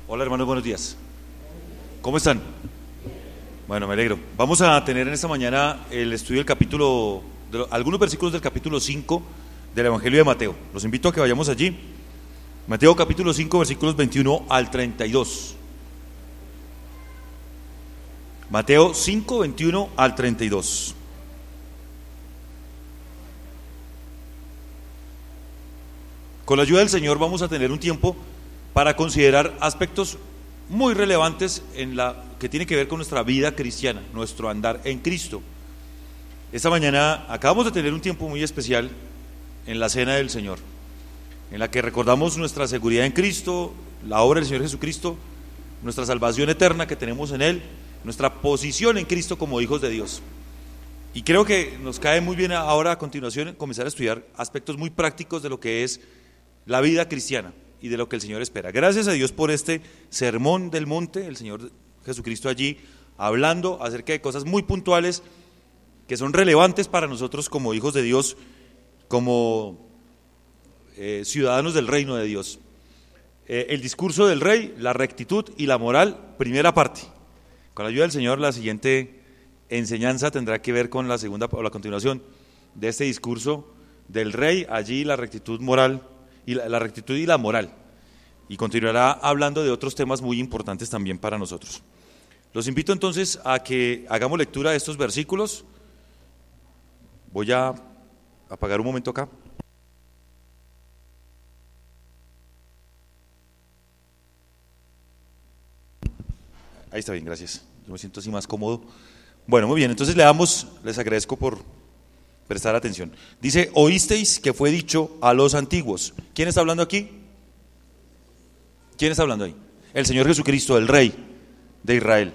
Hola hermanos, buenos días. ¿Cómo están? Bueno, me alegro. Vamos a tener en esta mañana el estudio del capítulo, algunos versículos del capítulo 5 del Evangelio de Mateo. Los invito a que vayamos allí. Mateo capítulo 5, versículos 21 al 32. Mateo 5, 21 al 32. Con la ayuda del Señor vamos a tener un tiempo para considerar aspectos muy relevantes que tiene que ver con nuestra vida cristiana, nuestro andar en Cristo. Esta mañana acabamos de tener un tiempo muy especial en la Cena del Señor, en la que recordamos nuestra seguridad en Cristo, la obra del Señor Jesucristo, nuestra salvación eterna que tenemos en Él, nuestra posición en Cristo como hijos de Dios. Y creo que nos cae muy bien ahora a continuación comenzar a estudiar aspectos muy prácticos de lo que es la vida cristiana y de lo que el Señor espera. Gracias a Dios por este sermón del monte, el Señor Jesucristo allí hablando acerca de cosas muy puntuales que son relevantes para nosotros como hijos de Dios, como ciudadanos del reino de Dios. El discurso del rey, la rectitud y la moral, primera parte. Con la ayuda del Señor, la siguiente enseñanza tendrá que ver con la segunda o la continuación de este discurso del rey, allí la rectitud moral y la rectitud y la moral, y continuará hablando de otros temas muy importantes también para nosotros. Los invito entonces a que hagamos lectura de estos versículos. Voy a apagar un momento acá. Ahí está bien, gracias. Yo me siento así más cómodo. Bueno, muy bien, entonces les agradezco por prestar atención. Dice, oísteis que fue dicho a los antiguos. ¿Quién está hablando aquí? ¿Quién está hablando ahí? El Señor Jesucristo, el Rey de Israel.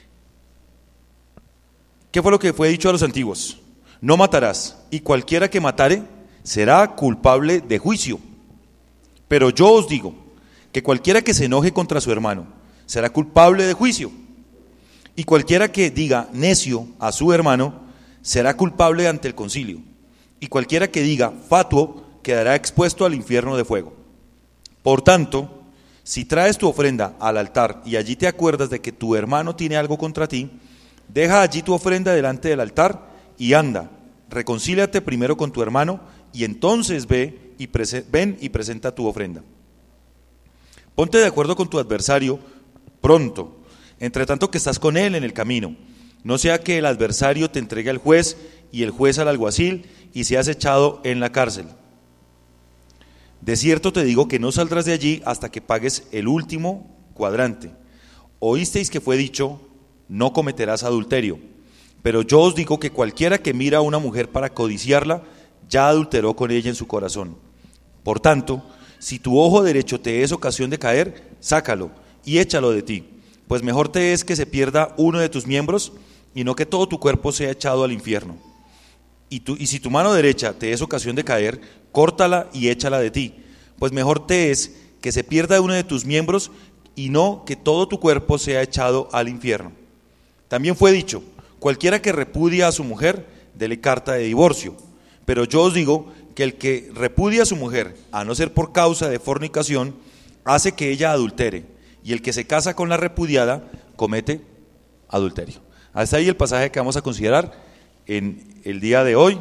¿Qué fue lo que fue dicho a los antiguos? No matarás, y cualquiera que matare será culpable de juicio. Pero yo os digo que cualquiera que se enoje contra su hermano será culpable de juicio. Y cualquiera que diga necio a su hermano será culpable ante el concilio, y cualquiera que diga fatuo quedará expuesto al infierno de fuego. Por tanto, si traes tu ofrenda al altar y allí te acuerdas de que tu hermano tiene algo contra ti, deja allí tu ofrenda delante del altar y anda, reconcíliate primero con tu hermano y entonces ven y presenta tu ofrenda. Ponte de acuerdo con tu adversario pronto, entre tanto que estás con él en el camino. No sea que el adversario te entregue al juez y el juez al alguacil y seas echado en la cárcel. De cierto te digo que no saldrás de allí hasta que pagues el último cuadrante. Oísteis que fue dicho, no cometerás adulterio. Pero yo os digo que cualquiera que mira a una mujer para codiciarla, ya adulteró con ella en su corazón. Por tanto, si tu ojo derecho te es ocasión de caer, sácalo y échalo de ti. Pues mejor te es que se pierda uno de tus miembros y no que todo tu cuerpo sea echado al infierno. Y si tu mano derecha te es ocasión de caer, córtala y échala de ti. Pues mejor te es que se pierda uno de tus miembros y no que todo tu cuerpo sea echado al infierno. También fue dicho, cualquiera que repudia a su mujer, dele carta de divorcio. Pero yo os digo que el que repudia a su mujer, a no ser por causa de fornicación, hace que ella adultere. Y el que se casa con la repudiada comete adulterio. Hasta ahí el pasaje que vamos a considerar en el día de hoy.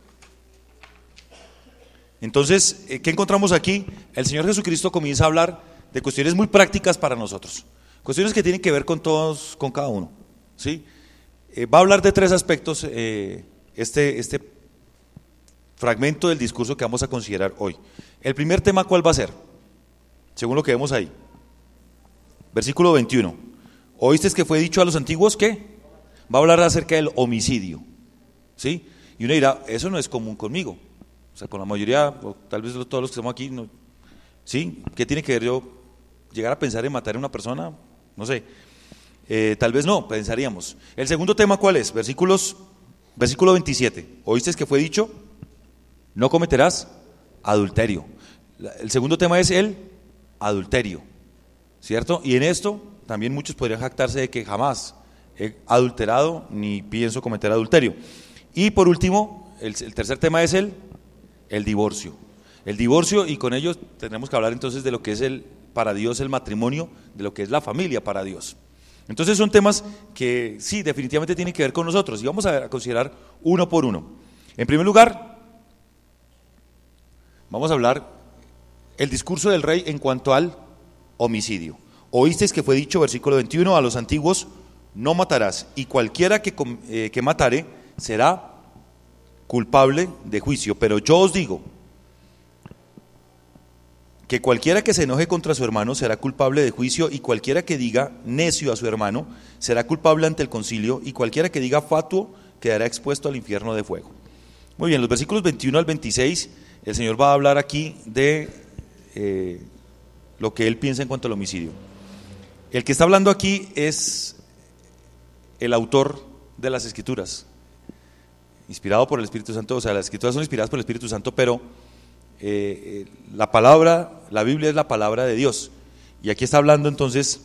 Entonces, ¿qué encontramos aquí? El Señor Jesucristo comienza a hablar de cuestiones muy prácticas para nosotros, cuestiones que tienen que ver con todos, con cada uno, ¿sí? Va a hablar de tres aspectos este fragmento del discurso que vamos a considerar hoy. El primer tema, ¿cuál va a ser? Según lo que vemos ahí. Versículo 21. ¿Oísteis que fue dicho a los antiguos qué? Va a hablar acerca del homicidio, ¿sí? Y uno dirá, eso no es común conmigo, o sea, con la mayoría, o tal vez todos los que estamos aquí, no, ¿sí? ¿Qué tiene que ver yo llegar a pensar en matar a una persona? No sé, tal vez no, pensaríamos. El segundo tema, ¿cuál es? Versículo 27. ¿Oísteis que fue dicho? No cometerás adulterio. El segundo tema es el adulterio, ¿cierto? Y en esto también muchos podrían jactarse de que jamás he adulterado ni pienso cometer adulterio. Y por último, el tercer tema es el divorcio. El divorcio, y con ello tenemos que hablar entonces de lo que es para Dios el matrimonio, de lo que es la familia para Dios. Entonces son temas que sí, definitivamente tienen que ver con nosotros y vamos a considerar uno por uno. En primer lugar, vamos a hablar el discurso del rey en cuanto al homicidio. Oísteis que fue dicho, versículo 21, a los antiguos: no matarás, y cualquiera que matare será culpable de juicio. Pero yo os digo que cualquiera que se enoje contra su hermano será culpable de juicio, y cualquiera que diga necio a su hermano será culpable ante el concilio, y cualquiera que diga fatuo quedará expuesto al infierno de fuego. Muy bien, los versículos 21 al 26, el Señor va a hablar aquí de lo que Él piensa en cuanto al homicidio. El que está hablando aquí es el autor de las Escrituras, inspirado por el Espíritu Santo. O sea, las Escrituras son inspiradas por el Espíritu Santo, pero la palabra, la Biblia es la palabra de Dios. Y aquí está hablando entonces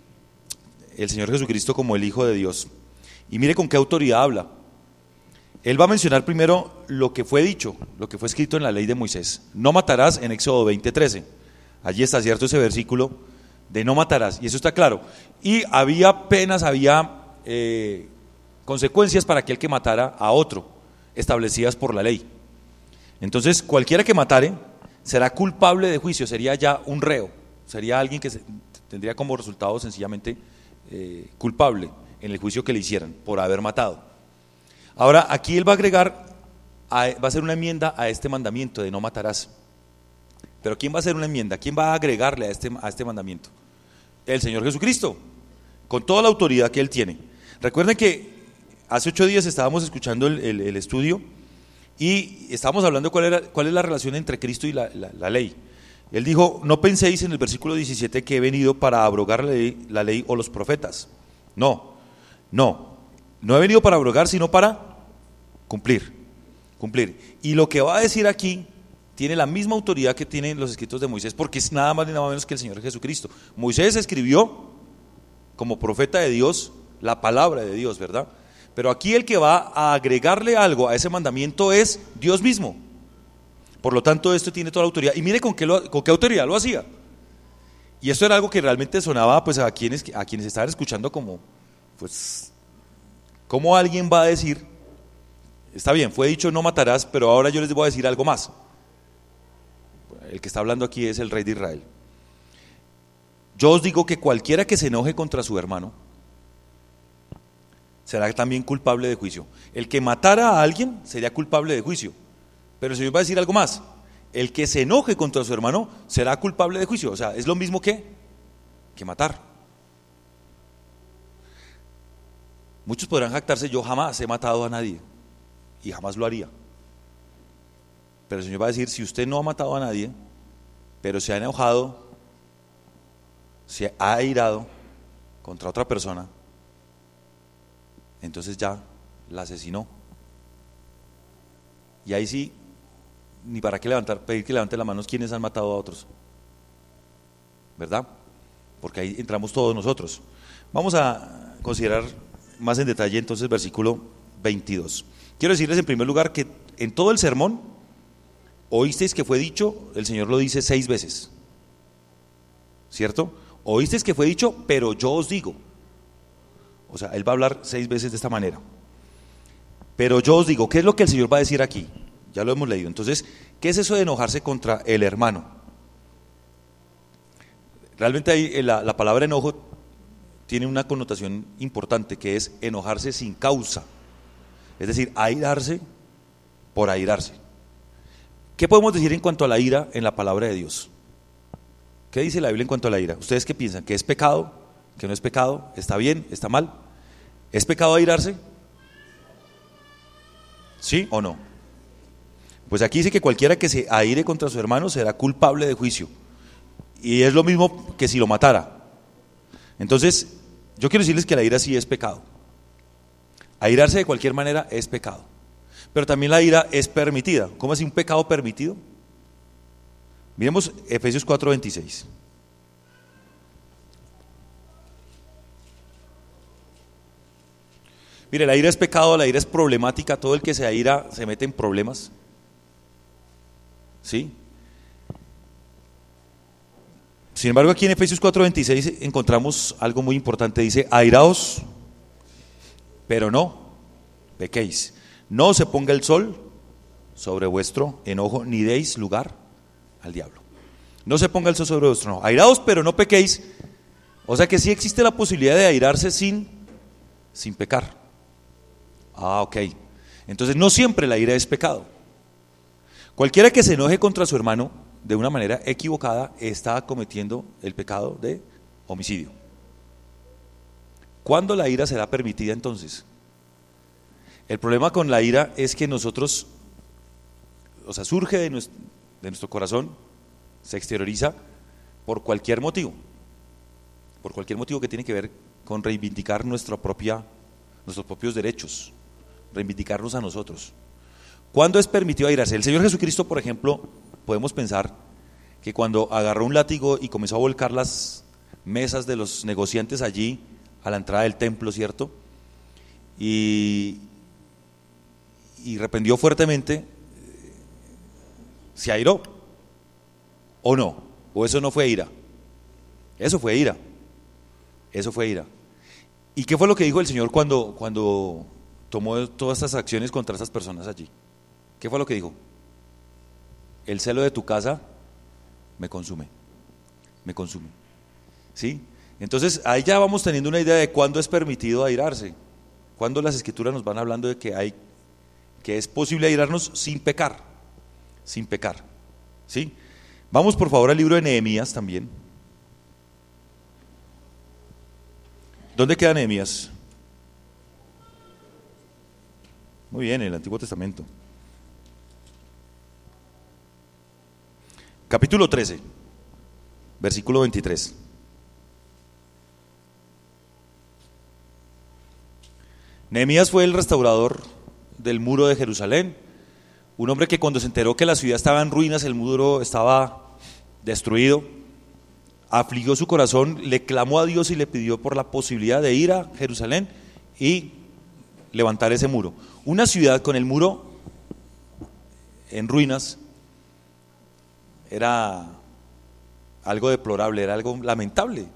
el Señor Jesucristo como el Hijo de Dios. Y mire con qué autoridad habla. Él va a mencionar primero lo que fue dicho, lo que fue escrito en la ley de Moisés. No matarás, en Éxodo 20:13. Allí está, ¿cierto?, ese versículo de no matarás, y eso está claro. Y había penas, había consecuencias para aquel que matara a otro, establecidas por la ley. Entonces, cualquiera que matare será culpable de juicio, sería ya un reo, sería alguien que tendría como resultado sencillamente culpable en el juicio que le hicieran por haber matado. Ahora, aquí él va a agregar, va a hacer una enmienda a este mandamiento de no matarás. Pero ¿quién va a hacer una enmienda? ¿Quién va a agregarle a este mandamiento? El Señor Jesucristo, con toda la autoridad que Él tiene. Recuerden que hace 8 días estábamos escuchando el estudio y estábamos hablando cuál es la relación entre Cristo y la ley. Él dijo: no penséis, en el versículo 17, que he venido para abrogar la ley o los profetas. No he venido para abrogar, sino para cumplir. Y lo que va a decir aquí tiene la misma autoridad que tienen los escritos de Moisés, porque es nada más ni nada menos que el Señor Jesucristo. Moisés escribió como profeta de Dios la palabra de Dios, ¿verdad? Pero aquí el que va a agregarle algo a ese mandamiento es Dios mismo. Por lo tanto, esto tiene toda la autoridad. Y mire con qué autoridad lo hacía. Y esto era algo que realmente sonaba pues a quienes estaban escuchando como, pues, ¿cómo alguien va a decir: está bien, fue dicho no matarás, pero ahora yo les voy a decir algo más? El que está hablando aquí es el Rey de Israel. Yo os digo que cualquiera que se enoje contra su hermano será también culpable de juicio. El que matara a alguien sería culpable de juicio. Pero el Señor va a decir algo más: el que se enoje contra su hermano será culpable de juicio. O sea, es lo mismo que matar. Muchos podrán jactarse: yo jamás he matado a nadie y jamás lo haría. Pero el Señor va a decir: si usted no ha matado a nadie, pero se ha enojado, se ha airado contra otra persona, entonces ya la asesinó. Y ahí sí, ni para qué pedir que levanten las manos quienes han matado a otros, ¿verdad? Porque ahí entramos todos nosotros. Vamos a considerar más en detalle entonces versículo 22. Quiero decirles en primer lugar que en todo el sermón oísteis que fue dicho, el Señor lo dice 6 veces, ¿cierto? Oísteis que fue dicho, pero yo os digo. O sea, Él va a hablar 6 veces de esta manera. Pero yo os digo, ¿qué es lo que el Señor va a decir aquí? Ya lo hemos leído. Entonces, ¿qué es eso de enojarse contra el hermano? Realmente ahí la palabra enojo tiene una connotación importante, que es enojarse sin causa. Es decir, airarse por airarse. ¿Qué podemos decir en cuanto a la ira en la palabra de Dios? ¿Qué dice la Biblia en cuanto a la ira? ¿Ustedes qué piensan? ¿Que es pecado? ¿Que no es pecado? ¿Está bien? ¿Está mal? ¿Es pecado airarse? ¿Sí o no? Pues aquí dice que cualquiera que se aire contra su hermano será culpable de juicio. Y es lo mismo que si lo matara. Entonces, yo quiero decirles que la ira sí es pecado. Airarse de cualquier manera es pecado. Pero también la ira es permitida. ¿Cómo así un pecado permitido? Miremos Efesios 4:26. Mire, la ira es pecado, la ira es problemática. Todo el que se aira se mete en problemas. ¿Sí? Sin embargo, aquí en Efesios 4:26 encontramos algo muy importante. Dice, airaos, pero no pequéis. No se ponga el sol sobre vuestro enojo, ni deis lugar al diablo. No se ponga el sol sobre vuestro enojo. Airaos, pero no pequéis. O sea que sí existe la posibilidad de airarse sin pecar. Ok. Entonces no siempre la ira es pecado. Cualquiera que se enoje contra su hermano de una manera equivocada está cometiendo el pecado de homicidio. ¿Cuándo la ira será permitida entonces? El problema con la ira es que nosotros, surge de nuestro corazón, se exterioriza por cualquier motivo que tiene que ver con reivindicar nuestros propios derechos, reivindicarnos a nosotros. ¿Cuándo es permitido airarse? El Señor Jesucristo, por ejemplo, podemos pensar que cuando agarró un látigo y comenzó a volcar las mesas de los negociantes allí a la entrada del templo, ¿cierto? Y reprendió fuertemente, ¿se airó o no? ¿O eso no fue ira? Eso fue ira. ¿Y qué fue lo que dijo el Señor cuando tomó todas estas acciones contra esas personas allí? ¿Qué fue lo que dijo? El celo de tu casa me consume. ¿Sí? Entonces ahí ya vamos teniendo una idea de cuándo es permitido airarse, cuándo las escrituras nos van hablando de que es posible airarnos sin pecar, ¿sí? Vamos por favor al libro de Nehemías también. ¿Dónde queda Nehemías? Muy bien, en el Antiguo Testamento. Capítulo 13, versículo 23. Nehemías fue el restaurador del muro de Jerusalén, un hombre que cuando se enteró que la ciudad estaba en ruinas, el muro estaba destruido, afligió su corazón, le clamó a Dios y le pidió por la posibilidad de ir a Jerusalén y levantar ese muro. Una ciudad con el muro en ruinas era algo deplorable, era algo lamentable.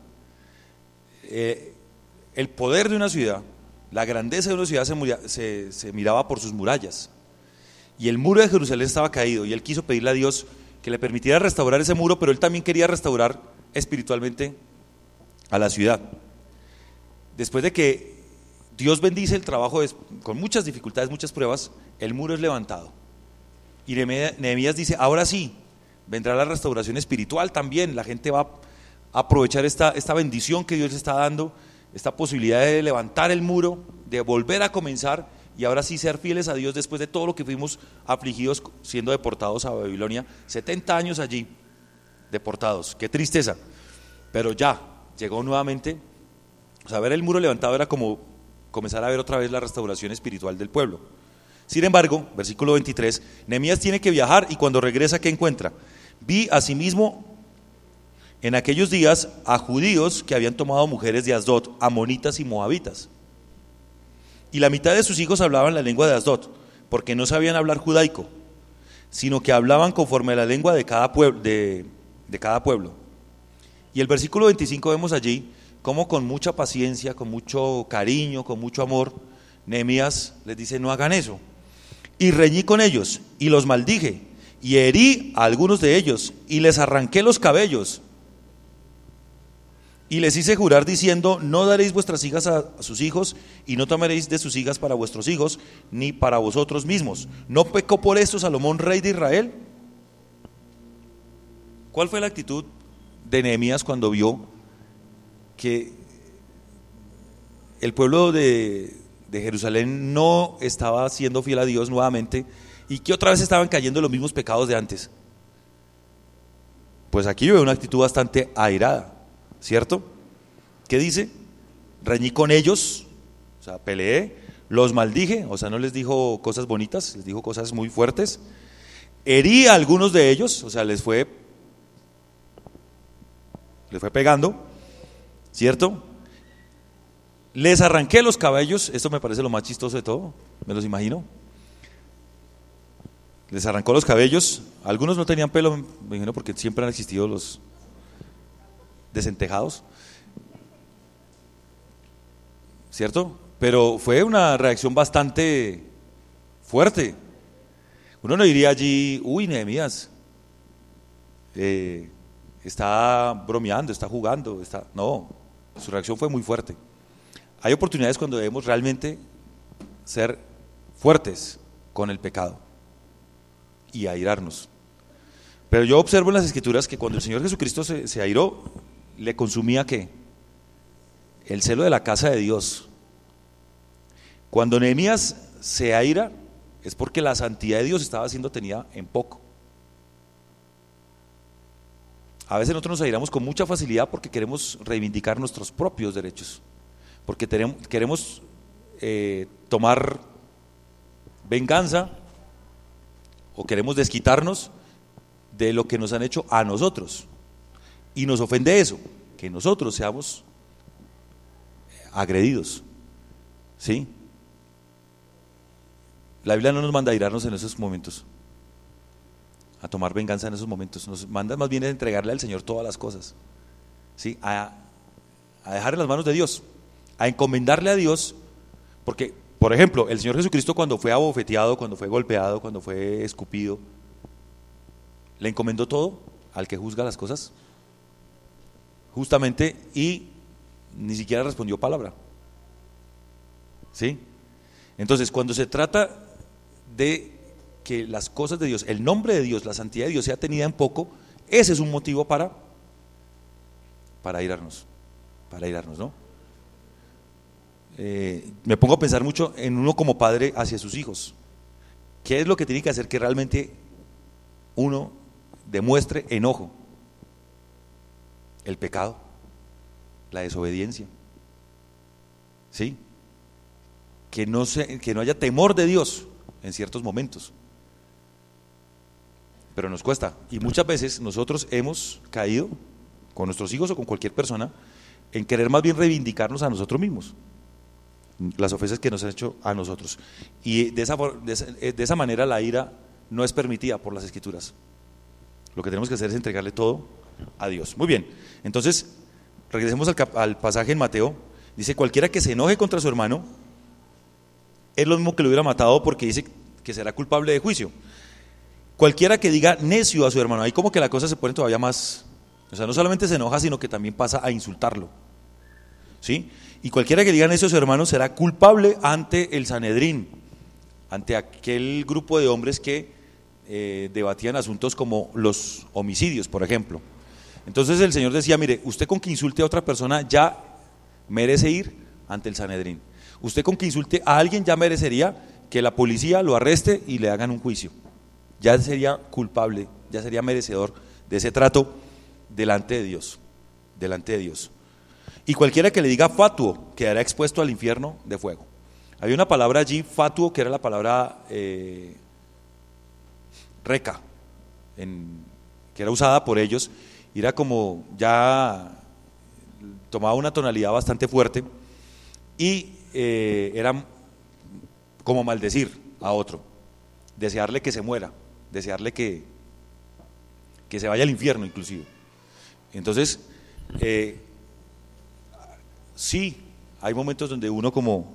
El poder de una ciudad, la grandeza de una ciudad se miraba por sus murallas, y el muro de Jerusalén estaba caído, y él quiso pedirle a Dios que le permitiera restaurar ese muro, pero él también quería restaurar espiritualmente a la ciudad. Después de que Dios bendice el trabajo con muchas dificultades, muchas pruebas, el muro es levantado, y Nehemías dice, ahora sí, vendrá la restauración espiritual también, la gente va a aprovechar esta bendición que Dios está dando, esta posibilidad de levantar el muro, de volver a comenzar y ahora sí ser fieles a Dios después de todo lo que fuimos afligidos siendo deportados a Babilonia, 70 años allí deportados, qué tristeza, pero ya llegó nuevamente. Ver el muro levantado era como comenzar a ver otra vez la restauración espiritual del pueblo. Sin embargo, versículo 23, Nehemías tiene que viajar y cuando regresa, ¿qué encuentra? Vi asimismo en aquellos días a judíos que habían tomado mujeres de Asdod, amonitas y moabitas. Y la mitad de sus hijos hablaban la lengua de Asdod, porque no sabían hablar judaico, sino que hablaban conforme a la lengua de cada pueblo. Y el versículo 25 vemos allí cómo con mucha paciencia, con mucho cariño, con mucho amor, Nehemías les dice, no hagan eso. Y reñí con ellos, y los maldije, y herí a algunos de ellos, y les arranqué los cabellos. Y les hice jurar diciendo, no daréis vuestras hijas a sus hijos, y no tomaréis de sus hijas para vuestros hijos, ni para vosotros mismos. ¿No pecó por esto Salomón, rey de Israel? ¿Cuál fue la actitud de Nehemías cuando vio que el pueblo de Jerusalén no estaba siendo fiel a Dios nuevamente y que otra vez estaban cayendo los mismos pecados de antes? Pues aquí yo veo una actitud bastante airada, ¿cierto? ¿Qué dice? Reñí con ellos, peleé, los maldije, no les dijo cosas bonitas, les dijo cosas muy fuertes, herí a algunos de ellos, les fue pegando, ¿cierto? Les arranqué los cabellos, esto me parece lo más chistoso de todo, me los imagino. Les arrancó los cabellos, algunos no tenían pelo, me imagino porque siempre han existido desentejados, ¿cierto? Pero fue una reacción bastante fuerte. Uno no diría allí, uy, Nehemías, está bromeando, está jugando, no, su reacción fue muy fuerte. Hay oportunidades cuando debemos realmente ser fuertes con el pecado y airarnos. Pero yo observo en las Escrituras que cuando el Señor Jesucristo se airó, le consumía ¿qué? El celo de la casa de Dios. Cuando Nehemías se aira, es porque la santidad de Dios estaba siendo tenida en poco. A veces nosotros nos airamos con mucha facilidad porque queremos reivindicar nuestros propios derechos, porque queremos tomar venganza o queremos desquitarnos de lo que nos han hecho a nosotros, y nos ofende eso, que nosotros seamos agredidos, ¿sí? La Biblia no nos manda a airarnos en esos momentos, a tomar venganza en esos momentos. Nos manda más bien a entregarle al Señor todas las cosas, ¿sí? A dejar en las manos de Dios, a encomendarle a Dios, porque, por ejemplo, el Señor Jesucristo cuando fue abofeteado, cuando fue golpeado, cuando fue escupido, le encomendó todo al que juzga las cosas, justamente, y ni siquiera respondió palabra, ¿sí? Entonces, cuando se trata de que las cosas de Dios, el nombre de Dios, la santidad de Dios sea tenida en poco, ese es un motivo para airarnos, ¿no? Me pongo a pensar mucho en uno como padre hacia sus hijos. ¿Qué es lo que tiene que hacer que realmente uno demuestre enojo? El pecado, la desobediencia, ¿sí? Que no haya temor de Dios en ciertos momentos. Pero nos cuesta, y muchas veces nosotros hemos caído con nuestros hijos o con cualquier persona en querer más bien reivindicarnos a nosotros mismos, las ofensas que nos han hecho a nosotros, y de esa manera la ira no es permitida por las Escrituras. Lo que tenemos que hacer es entregarle todo a Dios. Muy bien, entonces regresemos al pasaje en Mateo. Dice: cualquiera que se enoje contra su hermano es lo mismo que lo hubiera matado, porque dice que será culpable de juicio. Cualquiera que diga necio a su hermano, ahí como que la cosa se pone todavía más, o sea, no solamente se enoja, sino que también pasa a insultarlo, ¿sí? Y cualquiera que diga necio a su hermano será culpable ante el Sanedrín, ante aquel grupo de hombres que debatían asuntos como los homicidios, por ejemplo. Entonces el Señor decía: mire, usted con que insulte a otra persona ya merece ir ante el Sanedrín. Usted con que insulte a alguien ya merecería que la policía lo arreste y le hagan un juicio. Ya sería culpable, ya sería merecedor de ese trato delante de Dios, Y cualquiera que le diga fatuo quedará expuesto al infierno de fuego. Había una palabra allí, fatuo, que era la palabra reca, que era usada por ellos, y era como, ya tomaba una tonalidad bastante fuerte, y era como maldecir a otro, desearle que se muera, desearle que se vaya al infierno inclusive. Entonces, sí, hay momentos donde uno como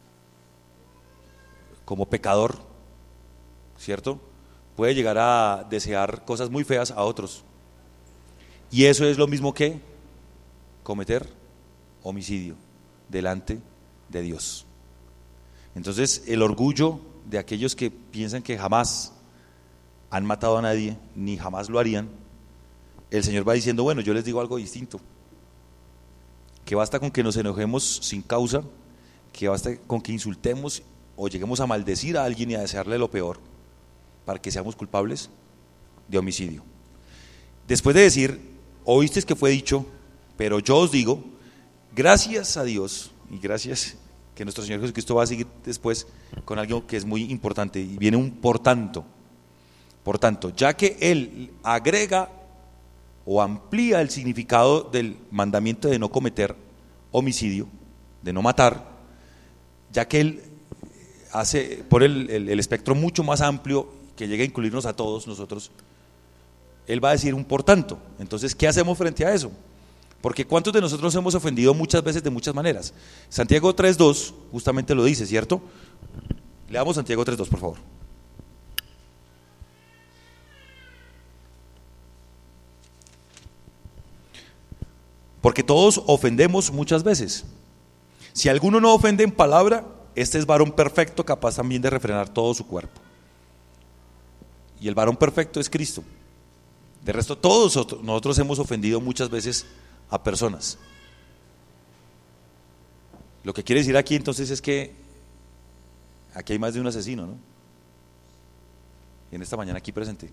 pecador, ¿cierto?, puede llegar a desear cosas muy feas a otros, y eso es lo mismo que cometer homicidio delante de Dios. Entonces, el orgullo de aquellos que piensan que jamás han matado a nadie, ni jamás lo harían, el Señor va diciendo: bueno, yo les digo algo distinto, que basta con que nos enojemos sin causa, que basta con que insultemos o lleguemos a maldecir a alguien y a desearle lo peor, para que seamos culpables de homicidio. Después de decir: oísteis que fue dicho, pero yo os digo, gracias a Dios, y gracias que nuestro Señor Jesucristo va a seguir después con algo que es muy importante, y viene un por tanto, ya que Él agrega o amplía el significado del mandamiento de no cometer homicidio, de no matar, ya que Él pone el espectro mucho más amplio, que llega a incluirnos a todos nosotros. Él va a decir un por tanto. Entonces, ¿qué hacemos frente a eso? Porque ¿cuántos de nosotros hemos ofendido muchas veces de muchas maneras? Santiago 3.2 justamente lo dice, ¿cierto? Leamos Santiago 3.2, por favor. Porque todos ofendemos muchas veces. Si alguno no ofende en palabra, este es varón perfecto, capaz también de refrenar todo su cuerpo. Y el varón perfecto es Cristo. De resto, todos nosotros hemos ofendido muchas veces a personas. Lo que quiere decir aquí entonces es que aquí hay más de un asesino, ¿no? Y en esta mañana aquí presente.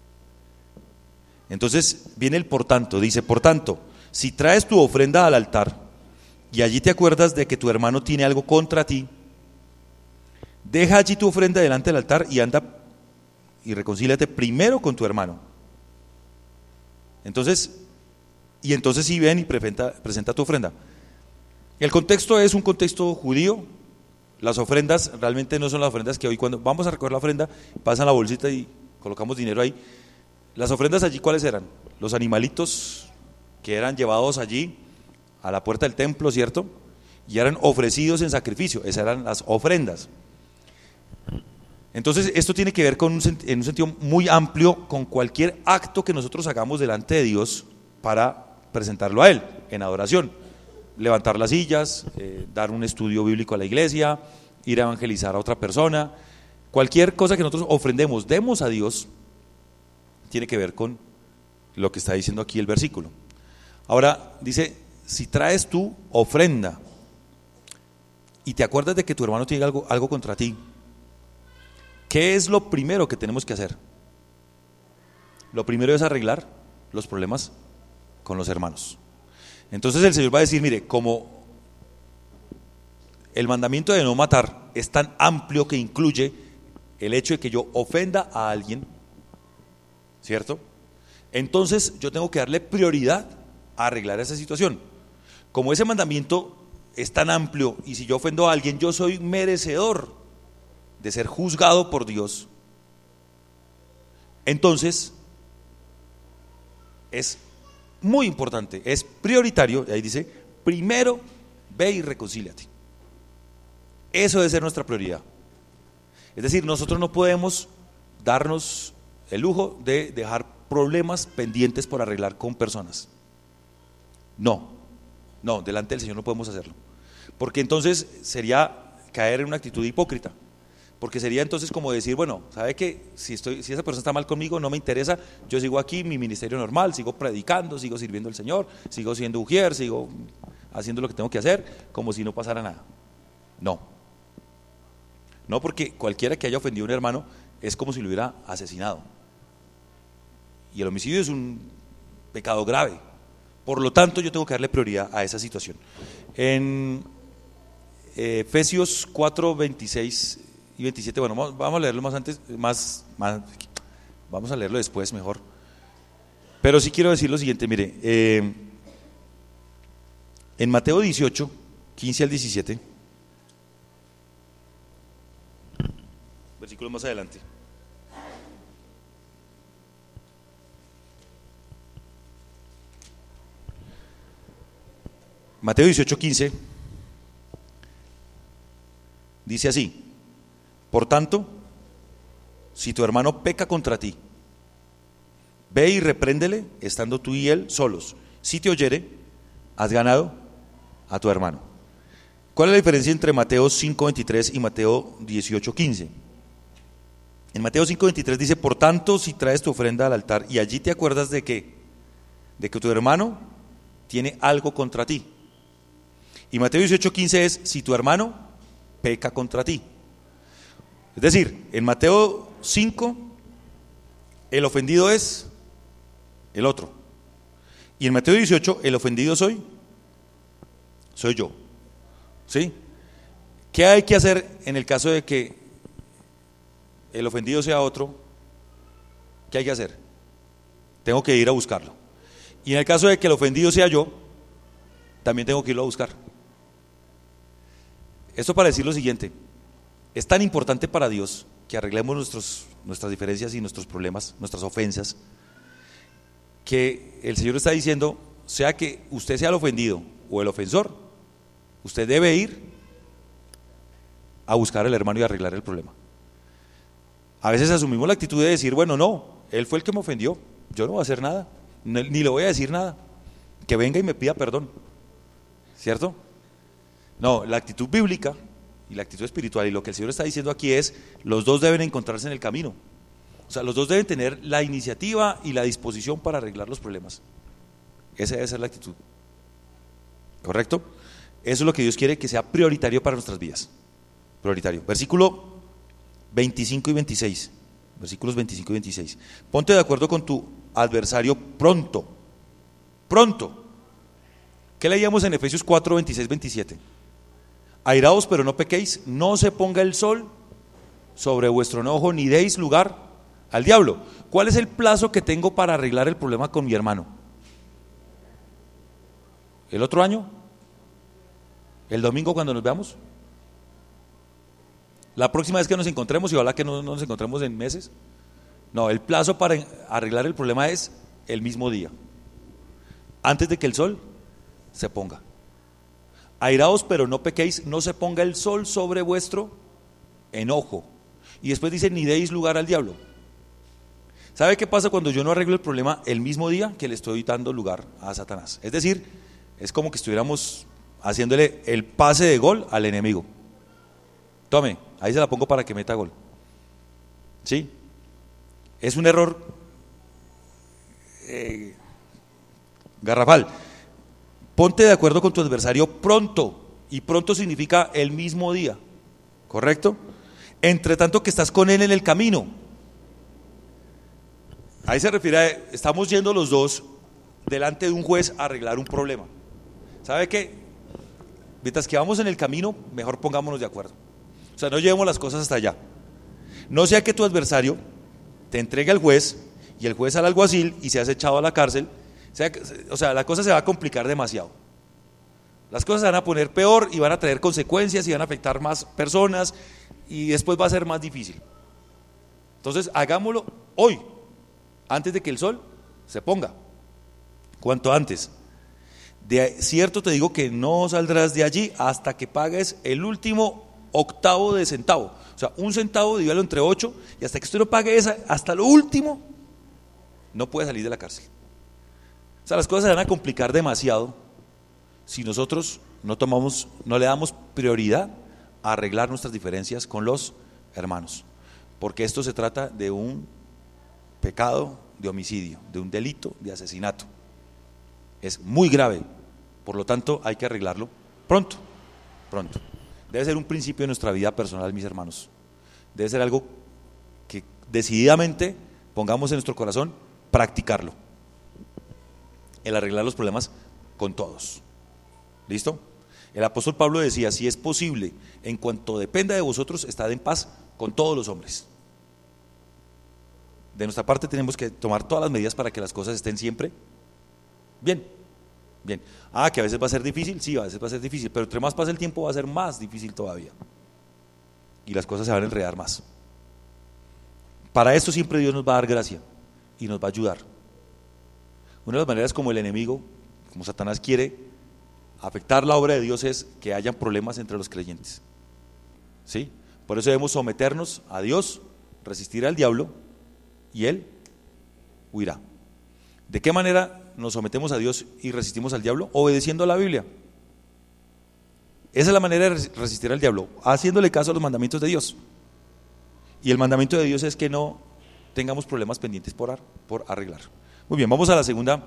Entonces viene el por tanto, dice, por tanto, si traes tu ofrenda al altar y allí te acuerdas de que tu hermano tiene algo contra ti, deja allí tu ofrenda delante del altar y anda y reconcíliate primero con tu hermano. Entonces sí ven y presenta tu ofrenda. El contexto es un contexto judío. Las ofrendas realmente no son las ofrendas que hoy cuando vamos a recoger la ofrenda, pasan la bolsita y colocamos dinero ahí. Las ofrendas allí, ¿cuáles eran? Los animalitos que eran llevados allí a la puerta del templo, ¿cierto? Y eran ofrecidos en sacrificio, esas eran las ofrendas. Entonces esto tiene que ver en un sentido muy amplio con cualquier acto que nosotros hagamos delante de Dios para presentarlo a Él en adoración. Levantar las sillas, dar un estudio bíblico a la iglesia, ir a evangelizar a otra persona, cualquier cosa que nosotros ofrendemos, demos a Dios, tiene que ver con lo que está diciendo aquí el versículo. Ahora dice, si traes tu ofrenda y te acuerdas de que tu hermano tiene algo contra ti, ¿qué es lo primero que tenemos que hacer? Lo primero es arreglar los problemas con los hermanos. Entonces el Señor va a decir, mire, como el mandamiento de no matar es tan amplio que incluye el hecho de que yo ofenda a alguien, ¿cierto? Entonces yo tengo que darle prioridad a arreglar esa situación. Como ese mandamiento es tan amplio y si yo ofendo a alguien, yo soy merecedor de ser juzgado por Dios, entonces es muy importante, es prioritario, ahí dice, primero ve y reconcíliate. Eso debe ser nuestra prioridad. Es decir, nosotros no podemos darnos el lujo de dejar problemas pendientes por arreglar con personas. No, delante del Señor no podemos hacerlo, porque entonces sería caer en una actitud hipócrita. Porque sería entonces como decir, bueno, ¿sabe qué? Si esa persona está mal conmigo, no me interesa, yo sigo aquí, mi ministerio normal, sigo predicando, sigo sirviendo al Señor, sigo siendo ujier, sigo haciendo lo que tengo que hacer, como si no pasara nada. No, porque cualquiera que haya ofendido a un hermano es como si lo hubiera asesinado. Y el homicidio es un pecado grave. Por lo tanto, yo tengo que darle prioridad a esa situación. En Efesios 4, 26 y 27, bueno, vamos a leerlo vamos a leerlo después mejor. Pero sí quiero decir lo siguiente, mire, en Mateo 18, 15 al 17, versículos más adelante. Mateo 18, 15 dice así: por tanto, si tu hermano peca contra ti, ve y repréndele, estando tú y él solos. Si te oyere, has ganado a tu hermano. ¿Cuál es la diferencia entre Mateo 5:23 y Mateo 18:15? En Mateo 5:23 dice, por tanto, si traes tu ofrenda al altar y allí te acuerdas de que tu hermano tiene algo contra ti. Y Mateo 18:15 es, si tu hermano peca contra ti. Es decir, en Mateo 5, el ofendido es el otro. Y en Mateo 18, el ofendido soy yo. ¿Sí? ¿Qué hay que hacer en el caso de que el ofendido sea otro? ¿Qué hay que hacer? Tengo que ir a buscarlo. Y en el caso de que el ofendido sea yo, también tengo que irlo a buscar. Esto para decir lo siguiente: es tan importante para Dios que arreglemos nuestras diferencias y nuestros problemas, nuestras ofensas, que el Señor está diciendo, sea que usted sea el ofendido o el ofensor, usted debe ir a buscar al hermano y arreglar el problema. A veces asumimos la actitud de decir, bueno, no, él fue el que me ofendió, yo no voy a hacer nada, ni le voy a decir nada, que venga y me pida perdón, ¿cierto? No, la actitud bíblica y la actitud espiritual y lo que el Señor está diciendo aquí es, los dos deben encontrarse en el camino. O sea, los dos deben tener la iniciativa y la disposición para arreglar los problemas. Esa debe ser la actitud. ¿Correcto? Eso es lo que Dios quiere que sea prioritario para nuestras vidas. Prioritario. Versículo 25 y 26. Versículos 25 y 26. Ponte de acuerdo con tu adversario pronto. Pronto. ¿Qué leíamos en Efesios 4, 26, 27? Airaos, pero no pequéis, no se ponga el sol sobre vuestro enojo, ni deis lugar al diablo. ¿Cuál es el plazo que tengo para arreglar el problema con mi hermano? ¿El otro año? ¿El domingo cuando nos veamos? ¿La próxima vez que nos encontremos y ojalá que no nos encontremos en meses? No, el plazo para arreglar el problema es el mismo día, antes de que el sol se ponga. Airaos, pero no pequéis, no se ponga el sol sobre vuestro enojo. Y después dice, ni deis lugar al diablo. ¿Sabe qué pasa cuando yo no arreglo el problema el mismo día que le estoy dando lugar a Satanás? Es decir, es como que estuviéramos haciéndole el pase de gol al enemigo. Tome, ahí se la pongo para que meta gol. ¿Sí? Es un error garrafal. Ponte de acuerdo con tu adversario pronto, y pronto significa el mismo día, ¿correcto? Entre tanto que estás con él en el camino. Ahí se refiere a, estamos yendo los dos delante de un juez a arreglar un problema. ¿Sabe qué? Mientras que vamos en el camino, mejor pongámonos de acuerdo. O sea, no llevemos las cosas hasta allá. No sea que tu adversario te entregue al juez y el juez al alguacil y seas echado a la cárcel. O sea, la cosa se va a complicar demasiado. Las cosas se van a poner peor y van a traer consecuencias y van a afectar más personas y después va a ser más difícil. Entonces, hagámoslo hoy, antes de que el sol se ponga. Cuanto antes. De cierto te digo que no saldrás de allí hasta que pagues el último octavo de centavo. O sea, un centavo divídalo entre 8 y hasta que usted no pague esa, hasta lo último, no puede salir de la cárcel. O sea, las cosas se van a complicar demasiado si nosotros no le damos prioridad a arreglar nuestras diferencias con los hermanos. Porque esto se trata de un pecado de homicidio, de un delito de asesinato. Es muy grave, por lo tanto hay que arreglarlo pronto, pronto. Debe ser un principio de nuestra vida personal, mis hermanos. Debe ser algo que decididamente pongamos en nuestro corazón, practicarlo. El arreglar los problemas con todos. ¿Listo? El apóstol Pablo decía, si es posible, en cuanto dependa de vosotros, estad en paz con todos los hombres. De nuestra parte tenemos que tomar todas las medidas para que las cosas estén siempre bien, bien. Que a veces va a ser difícil, sí, a veces va a ser difícil, pero entre más pasa el tiempo va a ser más difícil todavía. Y las cosas se van a enredar más. Para esto siempre Dios nos va a dar gracia y nos va a ayudar. Una de las maneras como el enemigo, como Satanás quiere afectar la obra de Dios es que hayan problemas entre los creyentes. ¿Sí? Por eso debemos someternos a Dios, resistir al diablo y él huirá. ¿De qué manera nos sometemos a Dios y resistimos al diablo? Obedeciendo a la Biblia. Esa es la manera de resistir al diablo, haciéndole caso a los mandamientos de Dios. Y el mandamiento de Dios es que no tengamos problemas pendientes por arreglar. Muy bien, vamos a la segunda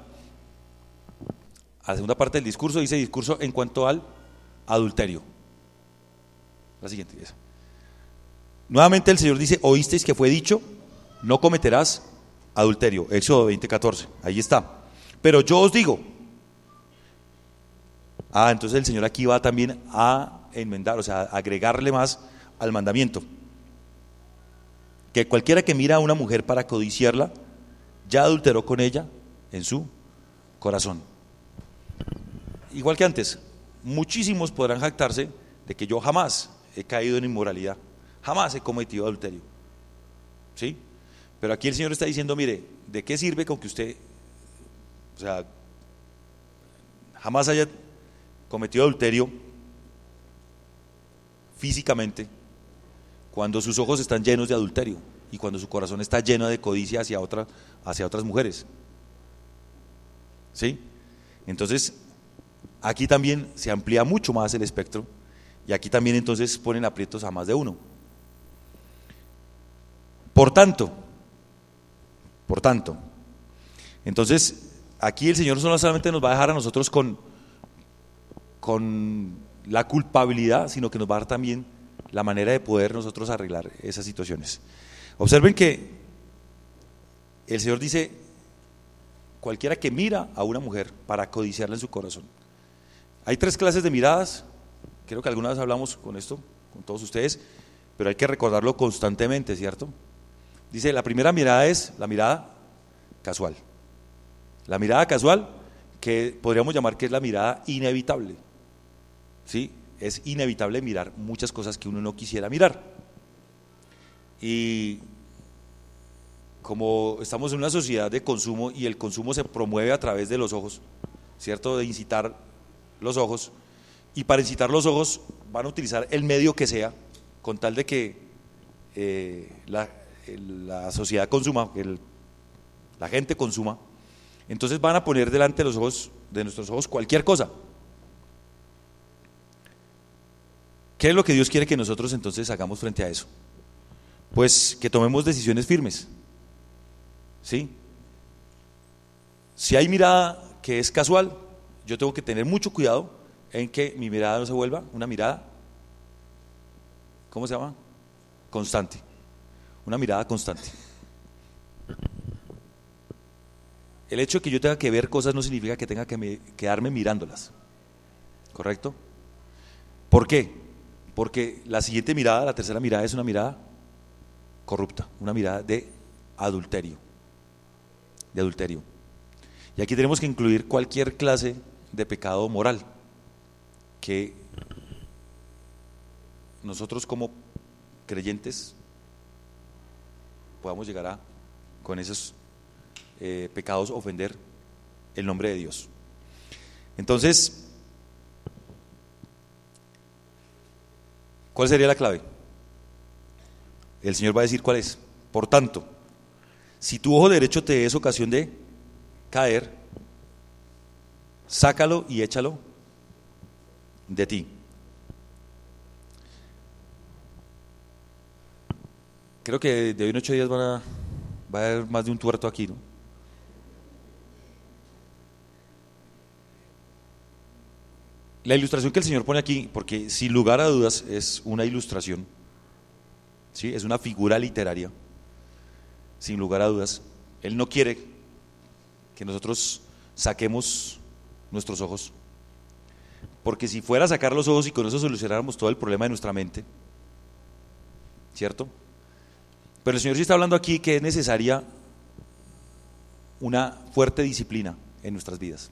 parte del discurso. Dice discurso en cuanto al adulterio. La siguiente. Nuevamente el Señor dice, oísteis que fue dicho, no cometerás adulterio. Éxodo 20:14, ahí está. Pero yo os digo. Entonces el Señor aquí va también a enmendar, o sea, a agregarle más al mandamiento. Que cualquiera que mira a una mujer para codiciarla, ya adulteró con ella en su corazón. Igual que antes, muchísimos podrán jactarse de que yo jamás he caído en inmoralidad, jamás he cometido adulterio. ¿Sí? Pero aquí el Señor está diciendo, mire, ¿de qué sirve con que usted, o sea, jamás haya cometido adulterio físicamente cuando sus ojos están llenos de adulterio y cuando su corazón está lleno de codicia hacia otras mujeres. ¿Sí? Entonces, aquí también se amplía mucho más el espectro y aquí también entonces ponen aprietos a más de uno. Por tanto, entonces aquí el Señor no solamente nos va a dejar a nosotros con la culpabilidad, sino que nos va a dar también la manera de poder nosotros arreglar esas situaciones. Observen que el Señor dice: cualquiera que mira a una mujer para codiciarla en su corazón. Hay 3 clases de miradas, creo que alguna vez hablamos con esto, con todos ustedes, pero hay que recordarlo constantemente, ¿cierto? Dice, la primera mirada es la mirada casual. La mirada casual, que podríamos llamar que es la mirada inevitable. ¿Sí? Es inevitable mirar muchas cosas que uno no quisiera mirar. Y como estamos en una sociedad de consumo y el consumo se promueve a través de los ojos, ¿cierto? De incitar los ojos, y para incitar los ojos van a utilizar el medio que sea con tal de que la sociedad consuma, que la gente consuma. Entonces van a poner delante de nuestros ojos cualquier cosa. ¿Qué es lo que Dios quiere que nosotros entonces hagamos frente a eso? Pues que tomemos decisiones firmes. ¿Sí? Si hay mirada que es casual, yo tengo que tener mucho cuidado en que mi mirada no se vuelva una mirada, ¿cómo se llama? Constante. Una mirada constante. El hecho de que yo tenga que ver cosas no significa que tenga que quedarme mirándolas. ¿Correcto? ¿Por qué? Porque la siguiente mirada, la tercera mirada, es una mirada corrupta, una mirada de adulterio. Y aquí tenemos que incluir cualquier clase de pecado moral que nosotros como creyentes podamos llegar a, con esos pecados, ofender el nombre de Dios. Entonces, ¿cuál sería la clave? El Señor va a decir cuál es. Por tanto, si tu ojo derecho te es ocasión de caer, sácalo y échalo de ti. Creo que de hoy en 8 días va a haber más de un tuerto aquí, ¿no? La ilustración que el Señor pone aquí, porque sin lugar a dudas es una ilustración, ¿sí? Es una figura literaria, sin lugar a dudas. Él no quiere que nosotros saquemos nuestros ojos, porque si fuera a sacar los ojos y con eso solucionáramos todo el problema de nuestra mente, ¿cierto? Pero el Señor sí está hablando aquí que es necesaria una fuerte disciplina en nuestras vidas.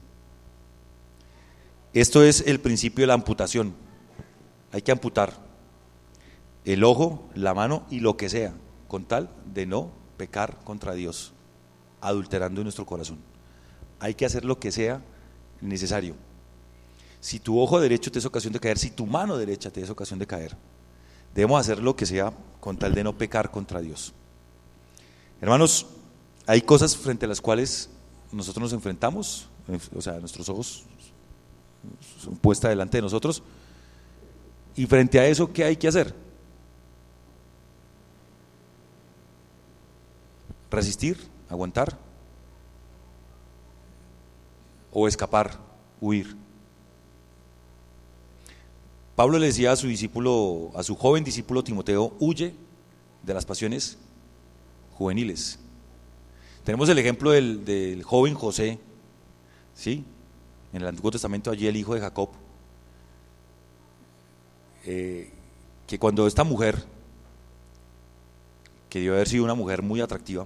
Esto es el principio de la amputación. Hay que amputar el ojo, la mano y lo que sea, con tal de no pecar contra Dios, adulterando en nuestro corazón. Hay que hacer lo que sea necesario. Si tu ojo derecho te es ocasión de caer, si tu mano derecha te es ocasión de caer, debemos hacer lo que sea con tal de no pecar contra Dios. Hermanos, hay cosas frente a las cuales nosotros nos enfrentamos, o sea, nuestros ojos son puestas delante de nosotros, y frente a eso, ¿qué hay que hacer? ¿Resistir? ¿Aguantar? ¿O escapar? ¿Huir? Pablo le decía a su discípulo, a su joven discípulo Timoteo: huye de las pasiones juveniles. Tenemos el ejemplo del joven José, ¿sí? En el Antiguo Testamento, allí el hijo de Jacob, que cuando esta mujer, que debió haber sido una mujer muy atractiva,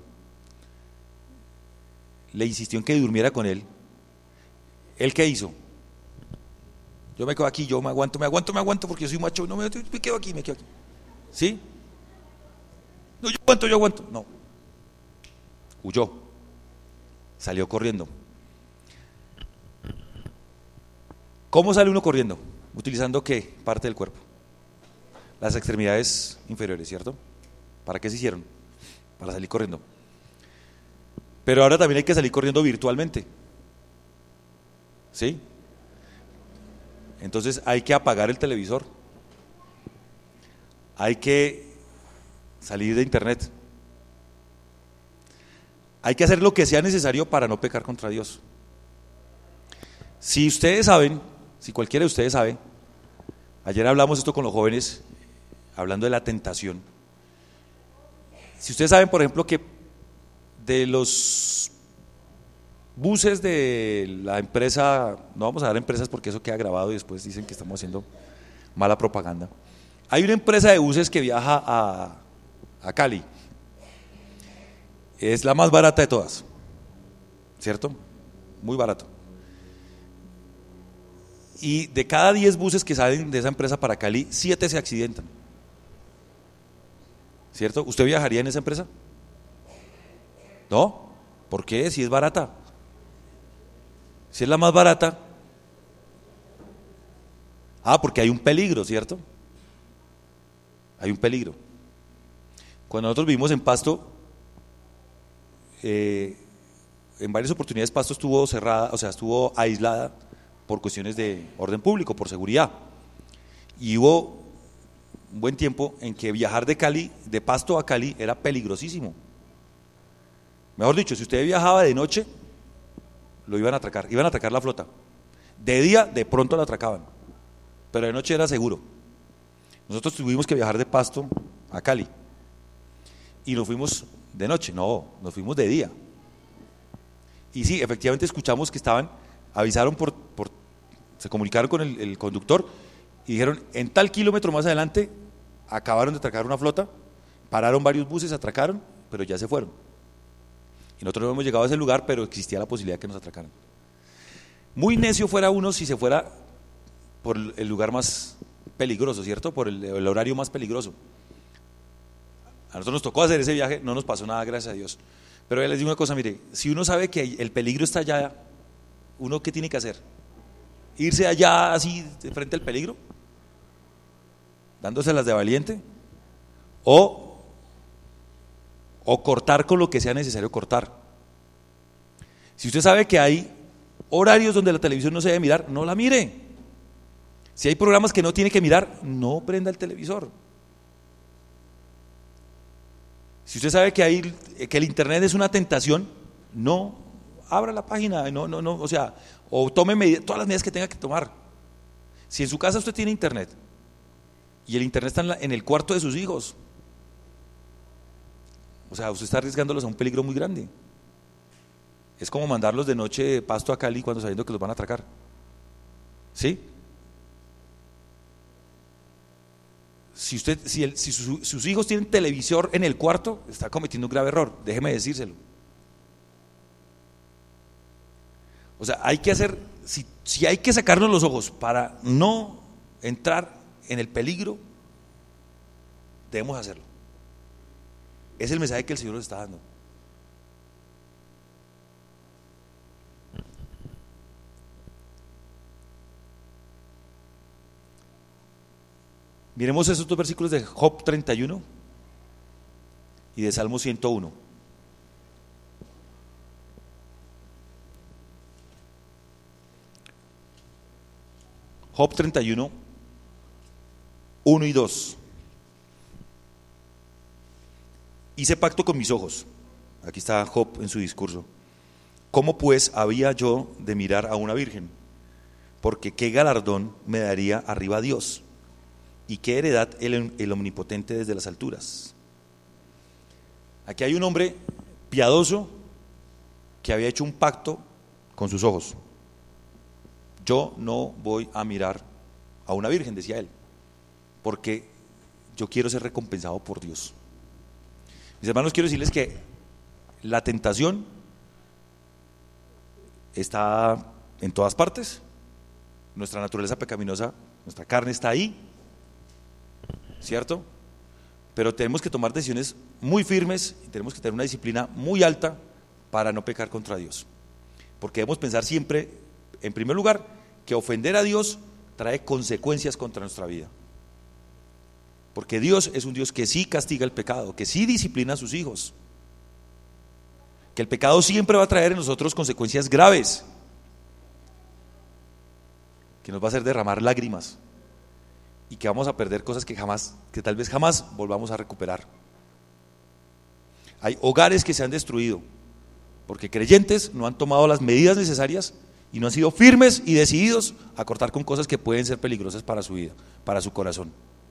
le insistió en que durmiera con él, ¿él qué hizo? Yo me quedo aquí, yo me aguanto porque yo soy macho, no me quedo aquí, ¿sí? No, yo aguanto, no. Huyó, salió corriendo. ¿Cómo sale uno corriendo? ¿Utilizando qué parte del cuerpo? Las extremidades inferiores, ¿cierto? ¿Para qué se hicieron? Para salir corriendo. Pero ahora también hay que salir corriendo virtualmente. ¿Sí? Entonces hay que apagar el televisor. Hay que salir de internet. Hay que hacer lo que sea necesario para no pecar contra Dios. Si ustedes saben, si cualquiera de ustedes sabe, ayer hablamos esto con los jóvenes, hablando de la tentación. Si ustedes saben, por ejemplo, que de los buses de la empresa, no vamos a dar empresas porque eso queda grabado y después dicen que estamos haciendo mala propaganda. Hay una empresa de buses que viaja a Cali. Es la más barata de todas, ¿cierto? Muy barato. Y de cada 10 buses que salen de esa empresa para Cali, 7 se accidentan. ¿Cierto? ¿Usted viajaría en esa empresa? ¿No? ¿Por qué? Si es barata. Si es la más barata. Porque hay un peligro, ¿cierto? Hay un peligro. Cuando nosotros vivimos en Pasto, en varias oportunidades Pasto estuvo cerrada, o sea, estuvo aislada por cuestiones de orden público, por seguridad. Y hubo un buen tiempo en que viajar de Pasto a Cali era peligrosísimo. Mejor dicho, si usted viajaba de noche, lo iban a atracar la flota. De día, de pronto la atracaban, pero de noche era seguro. Nosotros tuvimos que viajar de Pasto a Cali y nos fuimos de noche, no, nos fuimos de día. Y sí, efectivamente escuchamos que avisaron se comunicaron con el conductor y dijeron, en tal kilómetro más adelante acabaron de atracar una flota, pararon varios buses, atracaron, pero ya se fueron. Y nosotros no hemos llegado a ese lugar, pero existía la posibilidad de que nos atracaran. Muy necio fuera uno si se fuera por el lugar más peligroso, ¿cierto? Por el horario más peligroso. A nosotros nos tocó hacer ese viaje, no nos pasó nada, gracias a Dios. Pero ya les digo una cosa, mire, si uno sabe que el peligro está allá, ¿uno qué tiene que hacer? ¿Irse allá así de frente al peligro? ¿Dándoselas de valiente? ¿O cortar con lo que sea necesario cortar? Si usted sabe que hay horarios donde la televisión no se debe mirar, no la mire. Si hay programas que no tiene que mirar, no prenda el televisor. Si usted sabe que el internet es una tentación, no abra la página, o tome todas las medidas que tenga que tomar. Si en su casa usted tiene internet y el internet está en el cuarto de sus hijos, usted está arriesgándolos a un peligro muy grande. Es como mandarlos de noche de Pasto a Cali cuando sabiendo que los van a atracar. ¿Sí? Si sus hijos tienen televisor en el cuarto, está cometiendo un grave error, déjeme decírselo. Hay que hacer, si hay que sacarnos los ojos para no entrar en el peligro, debemos hacerlo. Es el mensaje que el Señor nos está dando. Miremos esos dos versículos de Job 31 y de Salmo 101. Job 31, 1 y 2. Hice pacto con mis ojos. Aquí está Job en su discurso. ¿Cómo pues había yo de mirar a una virgen? Porque qué galardón me daría arriba Dios, y qué heredad el omnipotente desde las alturas. Aquí hay un hombre piadoso que había hecho un pacto con sus ojos. Yo no voy a mirar a una virgen, decía él, porque yo quiero ser recompensado por Dios. Mis hermanos, quiero decirles que la tentación está en todas partes. Nuestra naturaleza pecaminosa, nuestra carne está ahí, ¿cierto? Pero tenemos que tomar decisiones muy firmes y tenemos que tener una disciplina muy alta para no pecar contra Dios. Porque debemos pensar siempre, en primer lugar, que ofender a Dios trae consecuencias contra nuestra vida. Porque Dios es un Dios que sí castiga el pecado, que sí disciplina a sus hijos. Que el pecado siempre va a traer en nosotros consecuencias graves, que nos va a hacer derramar lágrimas y que vamos a perder cosas que tal vez jamás volvamos a recuperar. Hay hogares que se han destruido porque creyentes no han tomado las medidas necesarias y no han sido firmes y decididos a cortar con cosas que pueden ser peligrosas para su vida, para su corazón.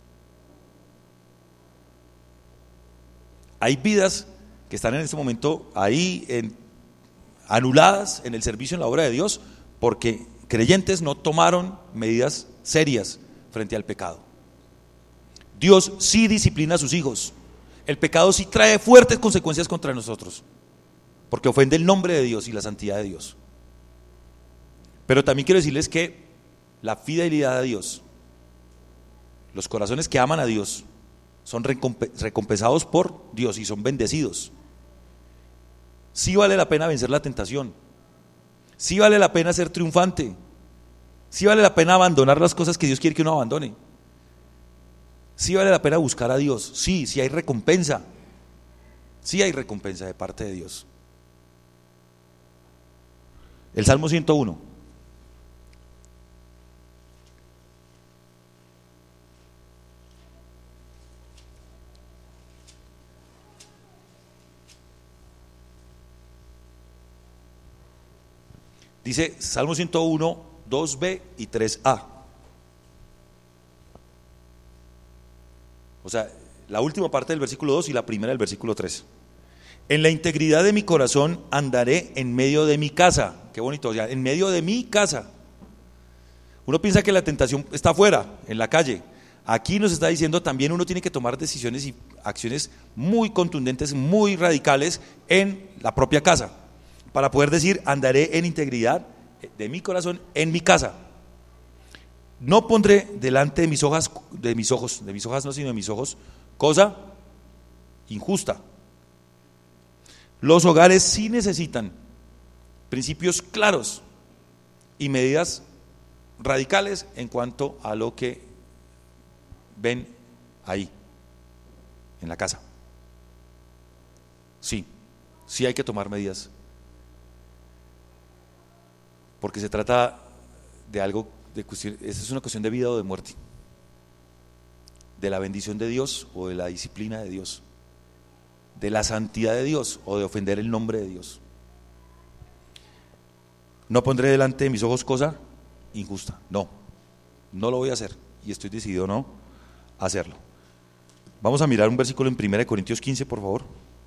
Hay vidas que están en este momento ahí anuladas en el servicio, en la obra de Dios, porque creyentes no tomaron medidas serias frente al pecado. Dios sí disciplina a sus hijos. El pecado sí trae fuertes consecuencias contra nosotros, porque ofende el nombre de Dios y la santidad de Dios. Pero también quiero decirles que la fidelidad a Dios, los corazones que aman a Dios, son recompensados por Dios y son bendecidos. Sí vale la pena vencer la tentación, sí vale la pena ser triunfante, sí vale la pena abandonar las cosas que Dios quiere que uno abandone, sí vale la pena buscar a Dios, sí hay recompensa, sí hay recompensa de parte de Dios. El Salmo 101. Dice Salmo 101, 2b y 3a. O sea, la última parte del versículo 2 y la primera del versículo 3. En la integridad de mi corazón andaré en medio de mi casa. Qué bonito, o sea, en medio de mi casa. Uno piensa que la tentación está afuera, en la calle. Aquí nos está diciendo también uno tiene que tomar decisiones y acciones muy contundentes, muy radicales en la propia casa, para poder decir, andaré en integridad de mi corazón en mi casa. No pondré delante de mis ojos, no, sino de mis ojos, cosa injusta. Los hogares sí necesitan principios claros y medidas radicales en cuanto a lo que ven ahí, en la casa. Sí hay que tomar medidas, porque se trata de algo, esa es una cuestión de vida o de muerte, de la bendición de Dios o de la disciplina de Dios, de la santidad de Dios o de ofender el nombre de Dios. No pondré delante de mis ojos cosa injusta, no lo voy a hacer y estoy decidido no hacerlo. Vamos a mirar un versículo en 1 Corintios 15, por favor.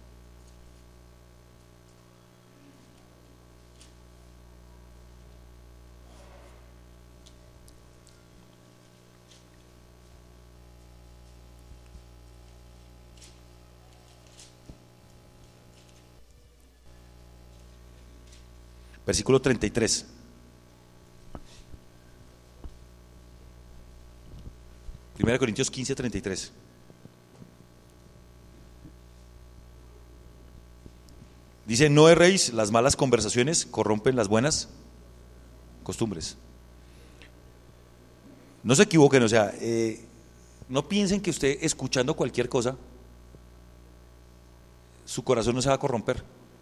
Versículo 33. Primera Corintios 15, 33. Dice, no erréis, las malas conversaciones corrompen las buenas costumbres. No se equivoquen, o sea, no piensen que usted escuchando cualquier cosa, su corazón no se va a corromper.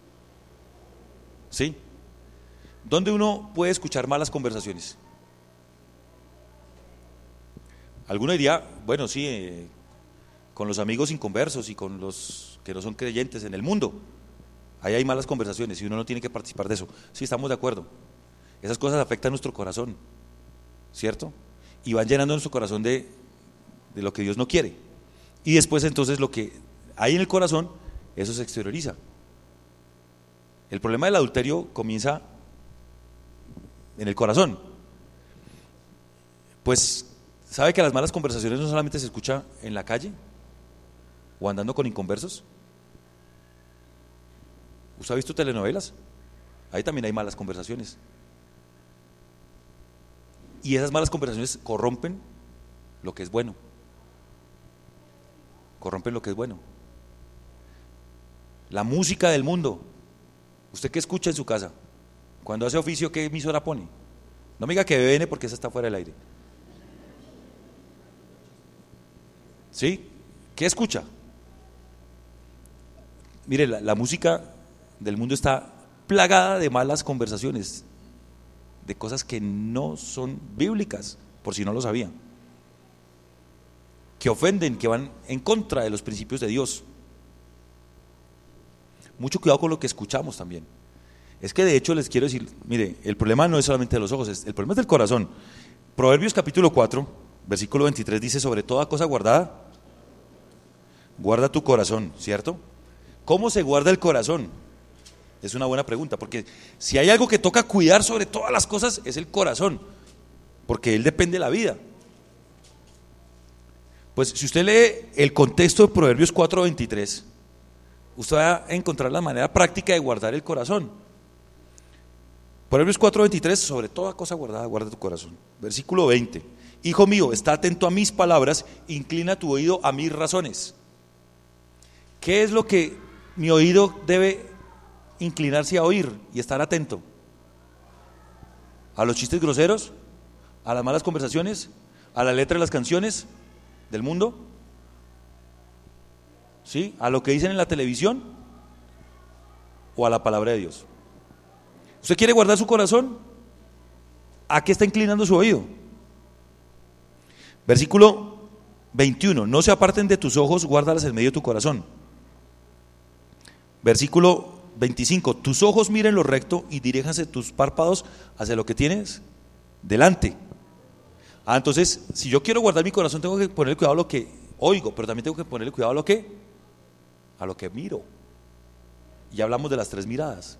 ¿Sí? ¿Dónde uno puede escuchar malas conversaciones? Alguno diría, bueno, sí, con los amigos inconversos y con los que no son creyentes en el mundo. Ahí hay malas conversaciones y uno no tiene que participar de eso. Sí, estamos de acuerdo. Esas cosas afectan nuestro corazón, ¿cierto? Y van llenando nuestro corazón de lo que Dios no quiere. Y después entonces lo que hay en el corazón, eso se exterioriza. El problema del adulterio comienza en el corazón. Pues, ¿sabe que las malas conversaciones no solamente se escucha en la calle o andando con inconversos? ¿Usted ha visto telenovelas? Ahí también hay malas conversaciones. Y esas malas conversaciones corrompen lo que es bueno. Corrompen lo que es bueno. La música del mundo. ¿Usted qué escucha en su casa? Cuando hace oficio, ¿qué emisora pone? No me diga que viene porque esa está fuera del aire. ¿Sí? ¿Qué escucha? Mire, la música del mundo está plagada de malas conversaciones, de cosas que no son bíblicas, por si no lo sabían, que ofenden, que van en contra de los principios de Dios. Mucho cuidado con lo que escuchamos también. Es que de hecho les quiero decir, mire, el problema no es solamente de los ojos, el problema es del corazón. Proverbios capítulo 4, versículo 23 dice: sobre toda cosa guardada, guarda tu corazón, ¿cierto? ¿Cómo se guarda el corazón? Es una buena pregunta, porque si hay algo que toca cuidar sobre todas las cosas es el corazón, porque él depende de la vida. Pues si usted lee el contexto de Proverbios 4:23, usted va a encontrar la manera práctica de guardar el corazón. Proverbios 4:23, sobre toda cosa guardada, guarda tu corazón. Versículo 20: hijo mío, está atento a mis palabras, inclina tu oído a mis razones. ¿Qué es lo que mi oído debe inclinarse a oír y estar atento? ¿A los chistes groseros? ¿A las malas conversaciones? ¿A la letra de las canciones del mundo? ¿Sí? ¿A lo que dicen en la televisión? ¿O a la palabra de Dios? ¿Usted quiere guardar su corazón? ¿A qué está inclinando su oído? Versículo 21: no se aparten de tus ojos, guárdalas en medio de tu corazón. Versículo 25: tus ojos miren lo recto y diríjanse tus párpados hacia lo que tienes delante. Entonces, si yo quiero guardar mi corazón, tengo que ponerle cuidado a lo que oigo, pero también tengo que ponerle cuidado a lo que miro. Y ya hablamos de las 3 miradas.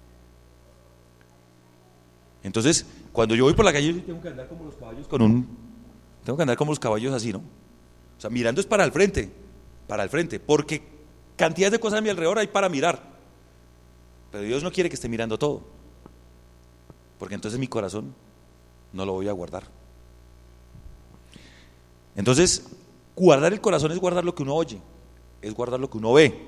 Entonces, cuando yo voy por la calle, tengo que andar como los caballos tengo que andar como los caballos así, ¿no? O sea, mirando es para el frente, porque cantidades de cosas a mi alrededor hay para mirar. Pero Dios no quiere que esté mirando todo, porque entonces mi corazón no lo voy a guardar. Entonces, guardar el corazón es guardar lo que uno oye, es guardar lo que uno ve.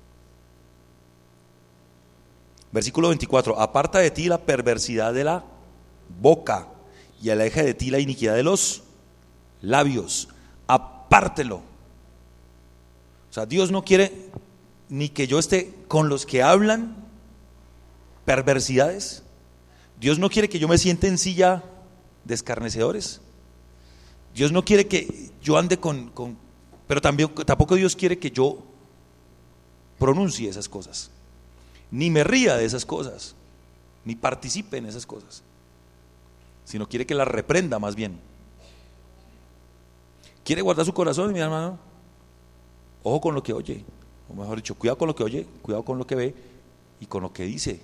Versículo 24: aparta de ti la perversidad de la boca y aleja de ti la iniquidad de los labios. Apártelo. O sea, Dios no quiere ni que yo esté con los que hablan perversidades. Dios no quiere que yo me siente en silla de escarnecedores. Dios no quiere que yo ande pero tampoco Dios quiere que yo pronuncie esas cosas, ni me ría de esas cosas, ni participe en esas cosas, sino quiere que las reprenda más bien. ¿Quiere guardar su corazón, mi hermano? Ojo con lo que oye, o mejor dicho, cuidado con lo que oye, cuidado con lo que ve y con lo que dice.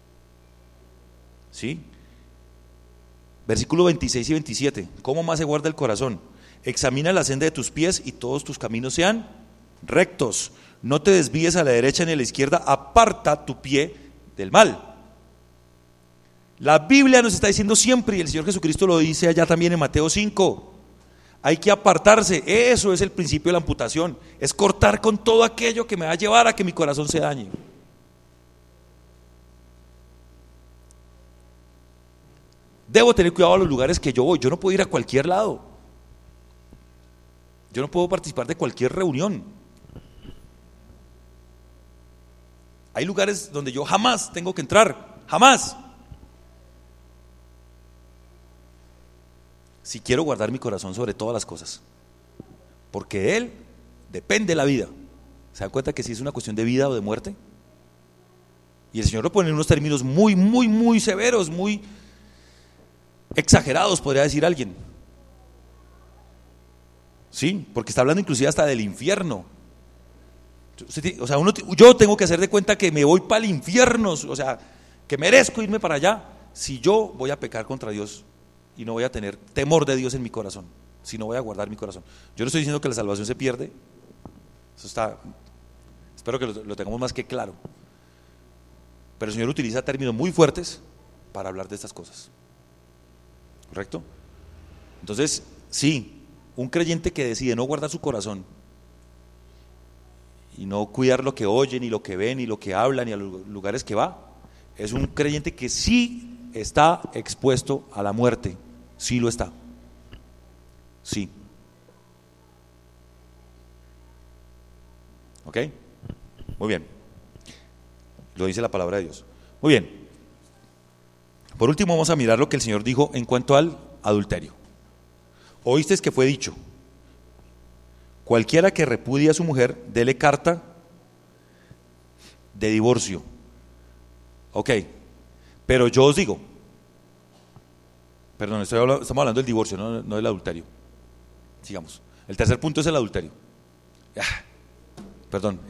¿Sí? Versículo 26 y 27: ¿cómo más se guarda el corazón? Examina la senda de tus pies y todos tus caminos sean rectos. No te desvíes a la derecha ni a la izquierda, aparta tu pie del mal. La Biblia nos está diciendo siempre, y el Señor Jesucristo lo dice allá también en Mateo 5, hay que apartarse. Eso es el principio de la amputación, es cortar con todo aquello que me va a llevar a que mi corazón se dañe. Debo tener cuidado a los lugares que yo voy. Yo no puedo ir a cualquier lado, yo no puedo participar de cualquier reunión. Hay lugares donde yo jamás tengo que entrar, jamás. Si quiero guardar mi corazón sobre todas las cosas, porque de él depende la vida. ¿Se dan cuenta que si es una cuestión de vida o de muerte? Y el Señor lo pone en unos términos muy, muy, muy severos, muy exagerados, podría decir alguien. Sí, porque está hablando inclusive hasta del infierno. O sea, yo tengo que hacer de cuenta que me voy para el infierno, o sea, que merezco irme para allá, si yo voy a pecar contra Dios y no voy a tener temor de Dios en mi corazón, si no voy a guardar mi corazón. Yo no estoy diciendo que la salvación se pierde, eso está, espero que lo tengamos más que claro, pero el Señor utiliza términos muy fuertes para hablar de estas cosas, ¿correcto? Entonces, sí, un creyente que decide no guardar su corazón y no cuidar lo que oye, ni lo que ve, ni lo que habla, ni a los lugares que va, es un creyente que sí está expuesto a la muerte. Sí lo está. Sí. ¿Ok? Muy bien. Lo dice la palabra de Dios. Muy bien. Por último vamos a mirar lo que el Señor dijo en cuanto al adulterio. Oíste que fue dicho: cualquiera que repudie a su mujer, dele carta de divorcio. Ok, pero yo os digo, perdón, estamos hablando del divorcio, no del adulterio. Sigamos. El tercer punto es el adulterio. Perdón,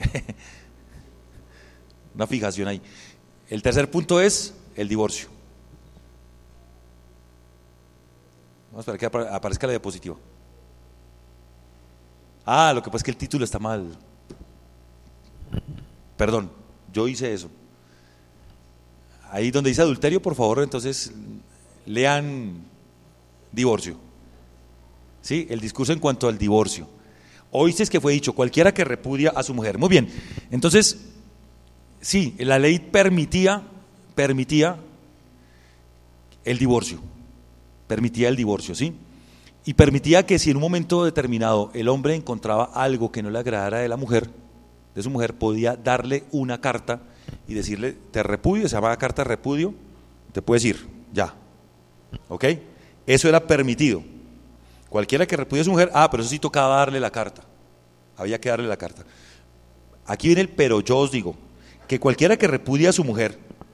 una fijación ahí. El tercer punto es el divorcio. Vamos a esperar que aparezca la diapositiva. Lo que pasa es que el título está mal. Perdón, yo hice eso. Ahí donde dice adulterio, por favor, entonces lean divorcio. ¿Sí? El discurso en cuanto al divorcio. Oíste que fue dicho: cualquiera que repudia a su mujer. Muy bien, entonces, sí, la ley permitía el divorcio. Permitía el divorcio, ¿sí? Y permitía que si en un momento determinado el hombre encontraba algo que no le agradara de la mujer, de su mujer, podía darle una carta y decirle: te repudio, se llama carta de repudio, te puedes ir, ya. ¿Ok? Eso era permitido. Cualquiera que repudie a su mujer, pero eso sí tocaba darle la carta. Había que darle la carta. Aquí viene el pero yo os digo, que cualquiera que repudie a su mujer,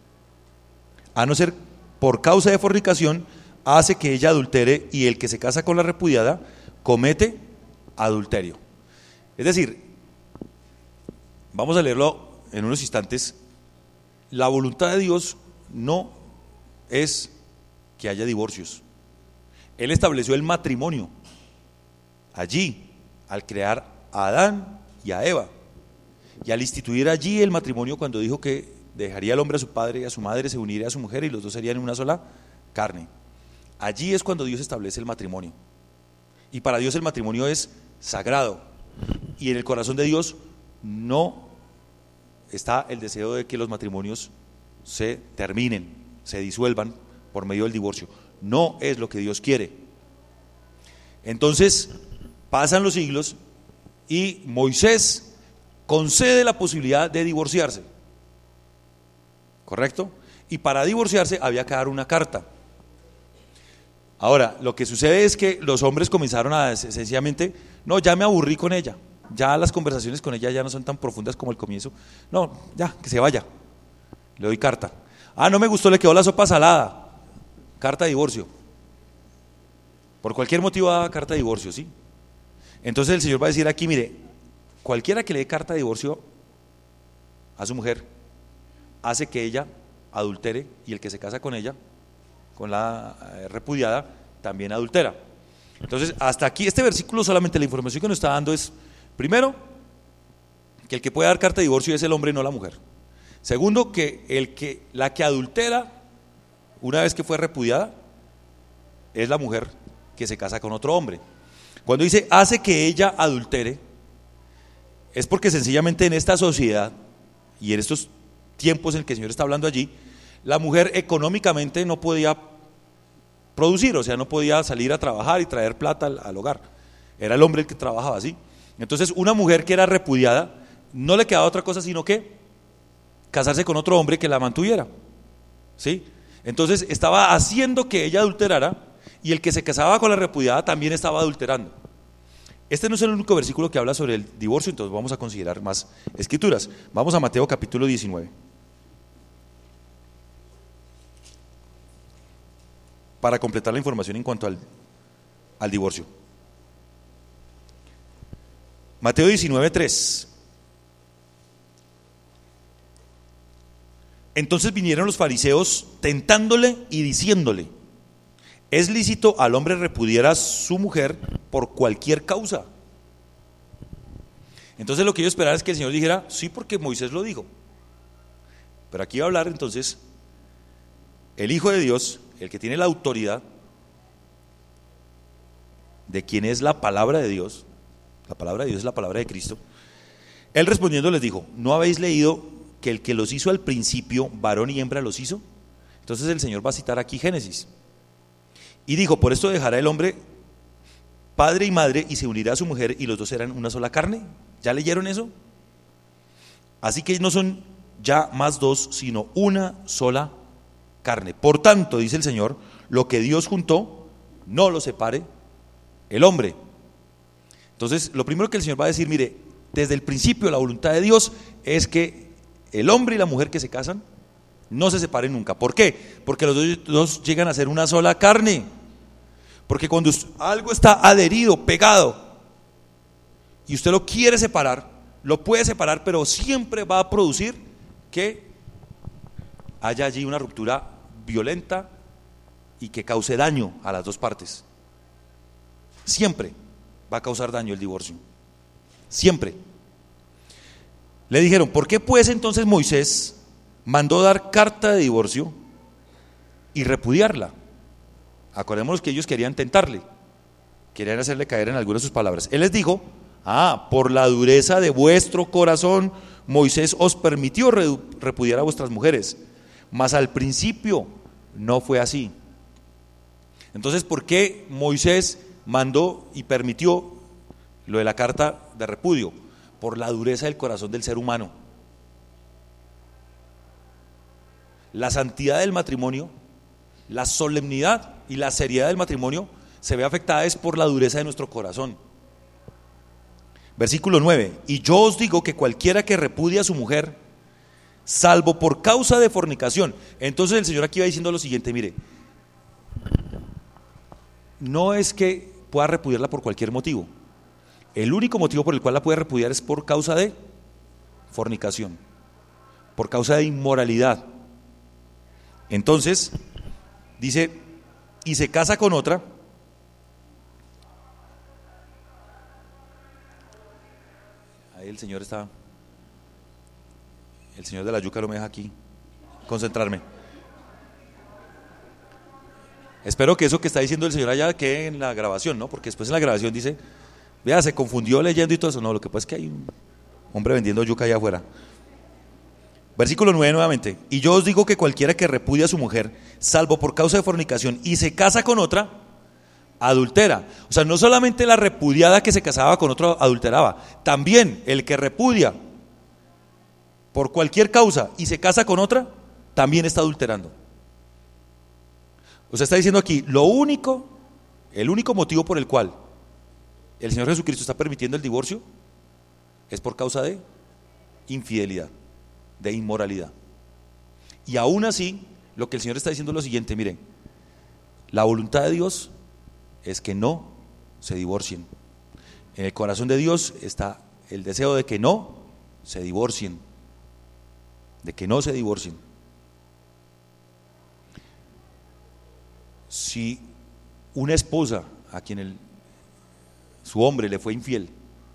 a no ser por causa de fornicación, hace que ella adultere, y el que se casa con la repudiada comete adulterio. Es decir, vamos a leerlo en unos instantes. La voluntad de Dios no es que haya divorcios. Él estableció el matrimonio allí, al crear a Adán y a Eva, y al instituir allí el matrimonio, cuando dijo que dejaría el hombre a su padre y a su madre, se uniría a su mujer y los dos serían una sola carne. Allí es cuando Dios establece el matrimonio, y para Dios el matrimonio es sagrado, y en el corazón de Dios no está el deseo de que los matrimonios se terminen, se disuelvan por medio del divorcio. No es lo que Dios quiere. Entonces pasan los siglos y Moisés concede la posibilidad de divorciarse, ¿correcto? Y para divorciarse había que dar una carta. Ahora, lo que sucede es que los hombres comenzaron a sencillamente: no, ya me aburrí con ella, ya las conversaciones con ella ya no son tan profundas como al comienzo, no, ya, que se vaya, le doy carta. No me gustó, le quedó la sopa salada, carta de divorcio. Por cualquier motivo da carta de divorcio, ¿sí? Entonces el Señor va a decir aquí: mire, cualquiera que le dé carta de divorcio a su mujer, hace que ella adultere, y el que se casa con ella, con la repudiada, también adultera. Entonces, hasta aquí este versículo, solamente la información que nos está dando es: primero, que el que puede dar carta de divorcio es el hombre y no la mujer. Segundo, que la que adultera una vez que fue repudiada es la mujer que se casa con otro hombre. Cuando dice hace que ella adultere, es porque sencillamente en esta sociedad y en estos tiempos en que el Señor está hablando allí, la mujer económicamente no podía producir, o sea, no podía salir a trabajar y traer plata al hogar. Era el hombre el que trabajaba, ¿sí? Entonces, una mujer que era repudiada, no le quedaba otra cosa sino que casarse con otro hombre que la mantuviera, ¿sí? Entonces, estaba haciendo que ella adulterara, y el que se casaba con la repudiada también estaba adulterando. Este no es el único versículo que habla sobre el divorcio, entonces vamos a considerar más escrituras. Vamos a Mateo capítulo 19. Para completar la información en cuanto al divorcio. Mateo 19:3. Entonces vinieron los fariseos tentándole y diciéndole: ¿es lícito al hombre repudiar a su mujer por cualquier causa? Entonces lo que ellos esperaban es que el Señor dijera: sí, porque Moisés lo dijo. Pero aquí va a hablar entonces el Hijo de Dios, el que tiene la autoridad de quién es la palabra de Dios. La palabra de Dios es la palabra de Cristo. Él respondiendo les dijo: ¿no habéis leído que el que los hizo al principio, varón y hembra los hizo? Entonces el Señor va a citar aquí Génesis. Y dijo, por esto dejará el hombre padre y madre y se unirá a su mujer y los dos serán una sola carne. ¿Ya leyeron eso? Así que no son ya más dos, sino una sola carne. Por tanto, dice el Señor, lo que Dios juntó, no lo separe el hombre. Entonces, lo primero que el Señor va a decir, mire, desde el principio la voluntad de Dios es que el hombre y la mujer que se casan no se separen nunca. ¿Por qué? Porque los dos llegan a ser una sola carne. Porque cuando algo está adherido, pegado, y usted lo quiere separar, lo puede separar, pero siempre va a producir que haya allí una ruptura violenta y que cause daño a las dos partes. Siempre va a causar daño el divorcio. Siempre. Le dijeron, ¿por qué pues entonces Moisés mandó dar carta de divorcio y repudiarla? Acordémonos que ellos querían tentarle, querían hacerle caer en algunas de sus palabras. Él les dijo, por la dureza de vuestro corazón, Moisés os permitió repudiar a vuestras mujeres, mas al principio no fue así. Entonces, ¿por qué Moisés mandó y permitió lo de la carta de repudio? Por la dureza del corazón del ser humano. La santidad del matrimonio, la solemnidad y la seriedad del matrimonio se ve afectada es por la dureza de nuestro corazón. Versículo 9, y yo os digo que cualquiera que repudie a su mujer, salvo por causa de fornicación. Entonces el Señor aquí va diciendo lo siguiente, mire, no es que pueda repudiarla por cualquier motivo. El único motivo por el cual la puede repudiar es por causa de fornicación, por causa de inmoralidad. Entonces, dice, y se casa con otra, ahí el Señor de la yuca no me deja aquí concentrarme. Espero que eso que está diciendo el Señor allá quede en la grabación, ¿no? Porque después en la grabación dice, vea, se confundió leyendo y todo eso. No, lo que pasa es que hay un hombre vendiendo yuca allá afuera. Versículo 9 nuevamente, y yo os digo que cualquiera que repudia a su mujer, salvo por causa de fornicación, y se casa con otra, adultera. O sea, no solamente la repudiada que se casaba con otro adulteraba, también el que repudia por cualquier causa y se casa con otra, también está adulterando. O sea, está diciendo aquí, el único motivo por el cual el Señor Jesucristo está permitiendo el divorcio es por causa de infidelidad, de inmoralidad. Y aún así, lo que el Señor está diciendo es lo siguiente, miren, la voluntad de Dios es que no se divorcien. En el corazón de Dios está el deseo de que no se divorcien, de que no se divorcien. Si una esposa a quien su hombre le fue infiel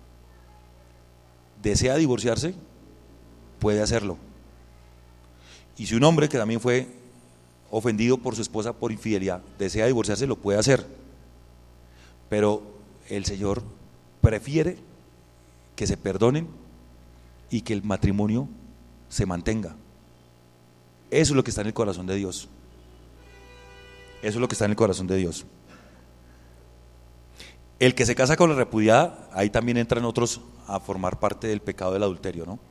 desea divorciarse, puede hacerlo. Y si un hombre que también fue ofendido por su esposa por infidelidad desea divorciarse, lo puede hacer. Pero el Señor prefiere que se perdonen y que el matrimonio se mantenga. Eso es lo que está en el corazón de Dios. Eso es lo que está en el corazón de Dios. El que se casa con la repudiada, ahí también entran otros a formar parte del pecado del adulterio, ¿no?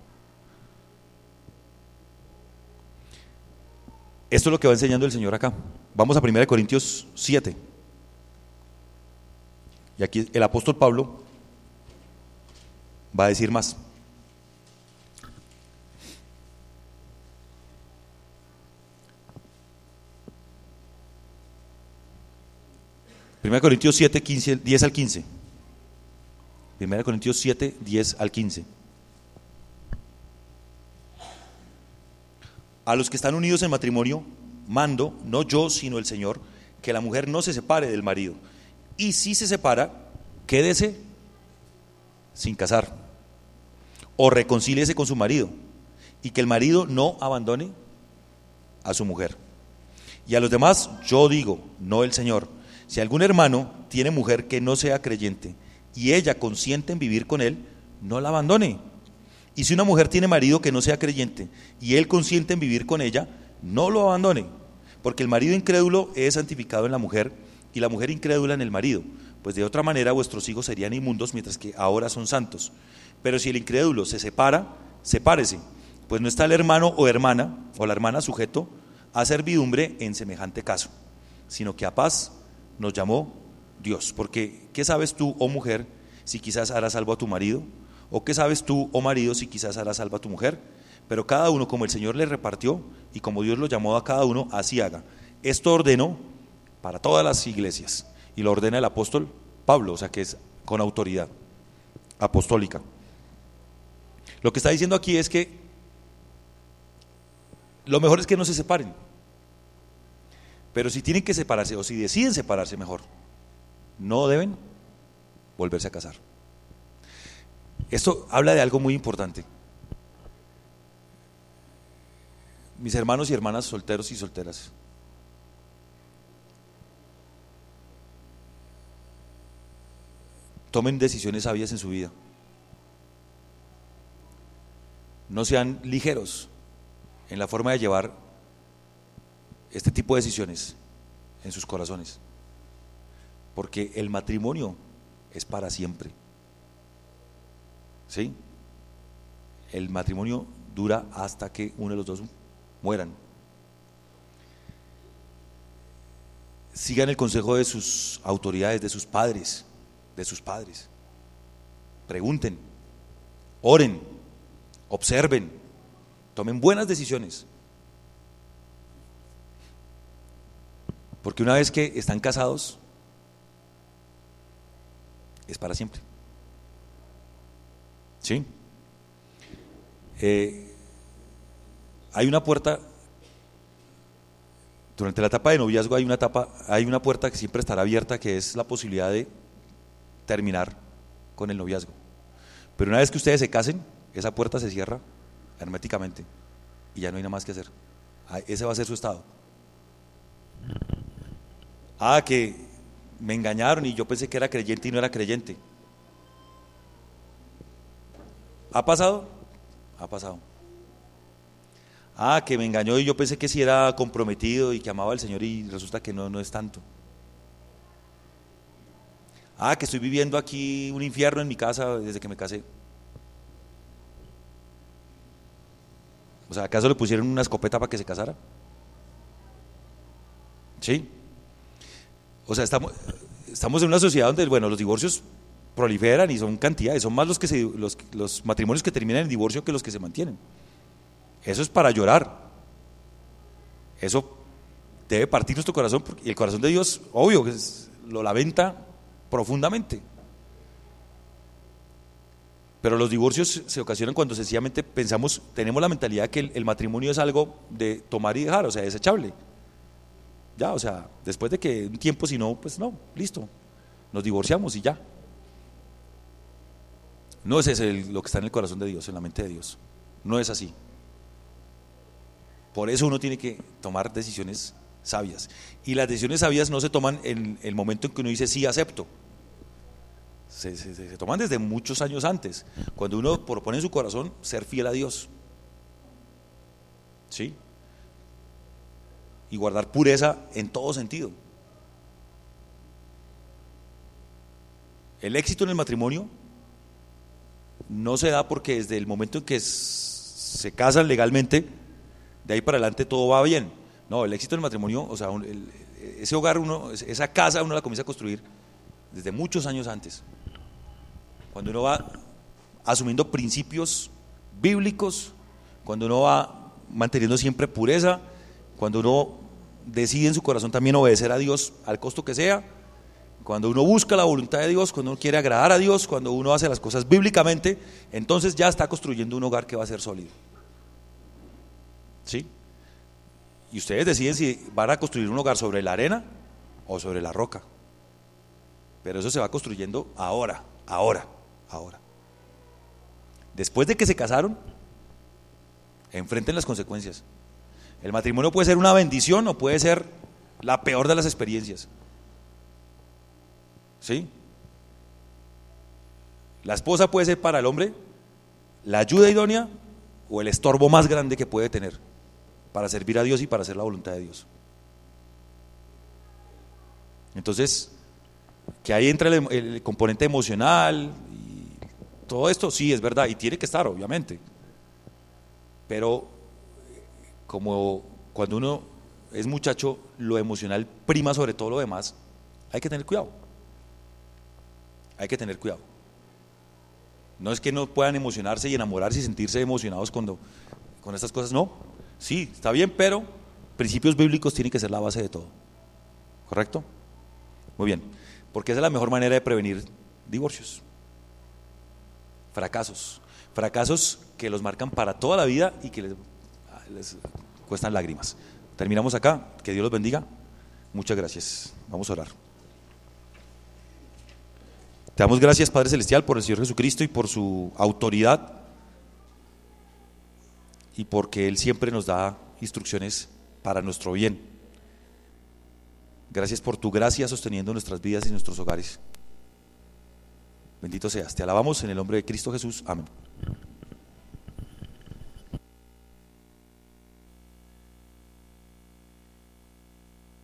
Esto es lo que va enseñando el Señor acá. Vamos a 1 Corintios 7. Y aquí el apóstol Pablo va a decir más. Primera Corintios 7, 10 al 15. Primera Corintios 7, 10 al 15. A los que están unidos en matrimonio, mando, no yo, sino el Señor, que la mujer no se separe del marido. Y si se separa, quédese sin casar. O reconcíliese con su marido. Y que el marido no abandone a su mujer. Y a los demás, yo digo, no el Señor. Si algún hermano tiene mujer que no sea creyente y ella consiente en vivir con él, no la abandone. Y si una mujer tiene marido que no sea creyente y él consiente en vivir con ella, no lo abandone. Porque el marido incrédulo es santificado en la mujer y la mujer incrédula en el marido. Pues de otra manera vuestros hijos serían inmundos mientras que ahora son santos. Pero si el incrédulo se separa, sepárese, pues no está el hermano o hermana o la hermana sujeto a servidumbre en semejante caso, sino que a paz nos llamó Dios. Porque ¿qué sabes tú, oh mujer, si quizás harás salvo a tu marido? ¿O qué sabes tú, oh marido, si quizás harás salvo a tu mujer? Pero cada uno como el Señor le repartió y como Dios lo llamó a cada uno, así haga. Esto ordenó para todas las iglesias y lo ordena el apóstol Pablo, o sea que es con autoridad apostólica. Lo que está diciendo aquí es que lo mejor es que no se separen, pero si tienen que separarse o si deciden separarse, mejor no deben volverse a casar. Esto habla de algo muy importante. Mis hermanos y hermanas solteros y solteras, tomen decisiones sabias en su vida. No sean ligeros en la forma de llevar este tipo de decisiones en sus corazones, porque el matrimonio es para siempre. ¿Sí? El matrimonio dura hasta que uno de los dos mueran. Sigan el consejo de sus autoridades, de sus padres. Pregunten, oren, observen, tomen buenas decisiones. Porque una vez que están casados, es para siempre. ¿Sí? Hay una puerta, durante la etapa de noviazgo hay una puerta que siempre estará abierta, que es la posibilidad de terminar con el noviazgo. Pero una vez que ustedes se casen, esa puerta se cierra herméticamente y ya no hay nada más que hacer. Ese va a ser su estado. Que me engañaron y yo pensé que era creyente y no era creyente. ¿Ha pasado? Ha pasado. Que me engañó y yo pensé que sí era comprometido y que amaba al Señor y resulta que no es tanto. Que estoy viviendo aquí un infierno en mi casa desde que me casé. O sea, ¿acaso le pusieron una escopeta para que se casara? ¿Sí? O sea, estamos en una sociedad donde, bueno, los divorcios proliferan y son cantidades, son más los matrimonios que terminan en divorcio que los que se mantienen. Eso es para llorar. Eso debe partir nuestro corazón, y el corazón de Dios, obvio, que lo lamenta profundamente. Pero los divorcios se ocasionan cuando sencillamente tenemos la mentalidad que el matrimonio es algo de tomar y dejar, o sea, desechable. Ya, o sea, después de que un tiempo, si no, pues no, listo, nos divorciamos y ya. No es ese lo que está en el corazón de Dios, en la mente de Dios. No es así. Por eso uno tiene que tomar decisiones sabias. Y las decisiones sabias no se toman en el momento en que uno dice sí, acepto. Se toman desde muchos años antes, cuando uno propone en su corazón ser fiel a Dios. ¿Sí? Y guardar pureza en todo sentido. El éxito en el matrimonio no se da porque desde el momento en que se casan legalmente, de ahí para adelante todo va bien. No, el éxito en el matrimonio, o sea, ese hogar, esa casa uno la comienza a construir desde muchos años antes. Cuando uno va asumiendo principios bíblicos, cuando uno va manteniendo siempre pureza, cuando uno decide en su corazón también obedecer a Dios al costo que sea, cuando uno busca la voluntad de Dios, cuando uno quiere agradar a Dios, cuando uno hace las cosas bíblicamente, entonces ya está construyendo un hogar que va a ser sólido. ¿Sí? Y ustedes deciden si van a construir un hogar sobre la arena o sobre la roca. Pero eso se va construyendo ahora. Después de que se casaron, enfrenten las consecuencias. El matrimonio puede ser una bendición o puede ser la peor de las experiencias. ¿Sí? La esposa puede ser para el hombre la ayuda idónea o el estorbo más grande que puede tener para servir a Dios y para hacer la voluntad de Dios. Entonces, que ahí entra el componente emocional y todo esto, sí, es verdad, y tiene que estar, obviamente. Pero como cuando uno es muchacho, lo emocional prima sobre todo lo demás, hay que tener cuidado. Hay que tener cuidado. No es que no puedan emocionarse y enamorarse y sentirse emocionados con estas cosas, no. Sí, está bien, pero principios bíblicos tienen que ser la base de todo. ¿Correcto? Muy bien, porque esa es la mejor manera de prevenir divorcios, fracasos que los marcan para toda la vida y que les cuestan lágrimas. Terminamos acá, que Dios los bendiga. Muchas gracias. Vamos a orar. Te damos gracias, Padre Celestial, por el Señor Jesucristo y por su autoridad y porque Él siempre nos da instrucciones para nuestro bien. Gracias por tu gracia sosteniendo nuestras vidas y nuestros hogares. Bendito seas. Te alabamos en el nombre de Cristo Jesús. Amén.